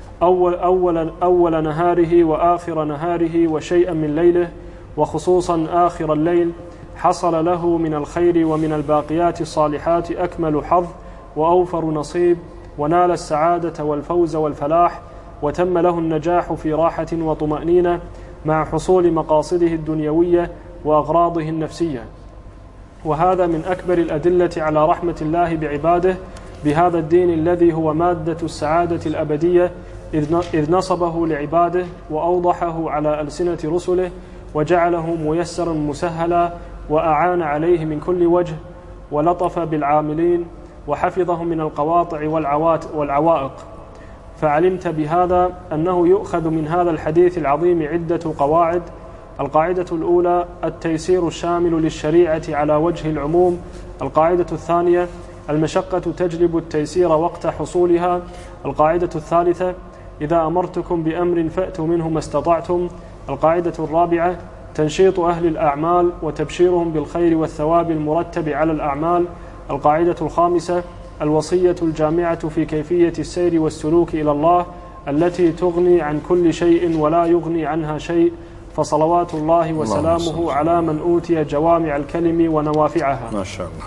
أول نهاره وآخر نهاره وشيئا من ليله، وخصوصا آخر الليل، حصل له من الخير ومن الباقيات الصالحات أكمل حظ وأوفر نصيب، ونال السعادة والفوز والفلاح، وتم له النجاح في راحة وطمأنينة مع حصول مقاصده الدنيوية وأغراضه النفسية. وهذا من أكبر الأدلة على رحمة الله بعباده بهذا الدين الذي هو مادة السعادة الأبدية، إذ نصبه لعباده وأوضحه على ألسنة رسله وجعله ميسرا مسهلا وأعان عليه من كل وجه ولطف بالعاملين وحفظهم من القواطع والعوائق. فعلمت بهذا أنه يؤخذ من هذا الحديث العظيم عدة قواعد. القاعدة الأولى: التيسير الشامل للشريعة على وجه العموم. القاعدة الثانية: المشقة تجلب التيسير وقت حصولها. القاعدة الثالثة: إذا أمرتكم بأمر فأتوا منه ما استطعتم. القاعدة الرابعة: تنشيط أهل الأعمال وتبشيرهم بالخير والثواب المرتب على الأعمال. القاعدة الخامسة: الوصية الجامعة في كيفية السير والسلوك إلى الله التي تغني عن كل شيء ولا يغني عنها شيء، فصلوات الله وسلامه على من أوتي جوامع الكلم ونوافعها. ما شاء الله،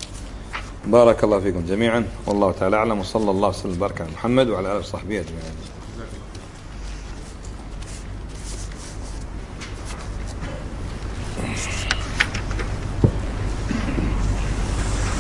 بارك الله فيكم جميعا، والله تعالى أعلم، وصلى الله وسلم وبارك على محمد وعلى آله وصحبه أجمعين.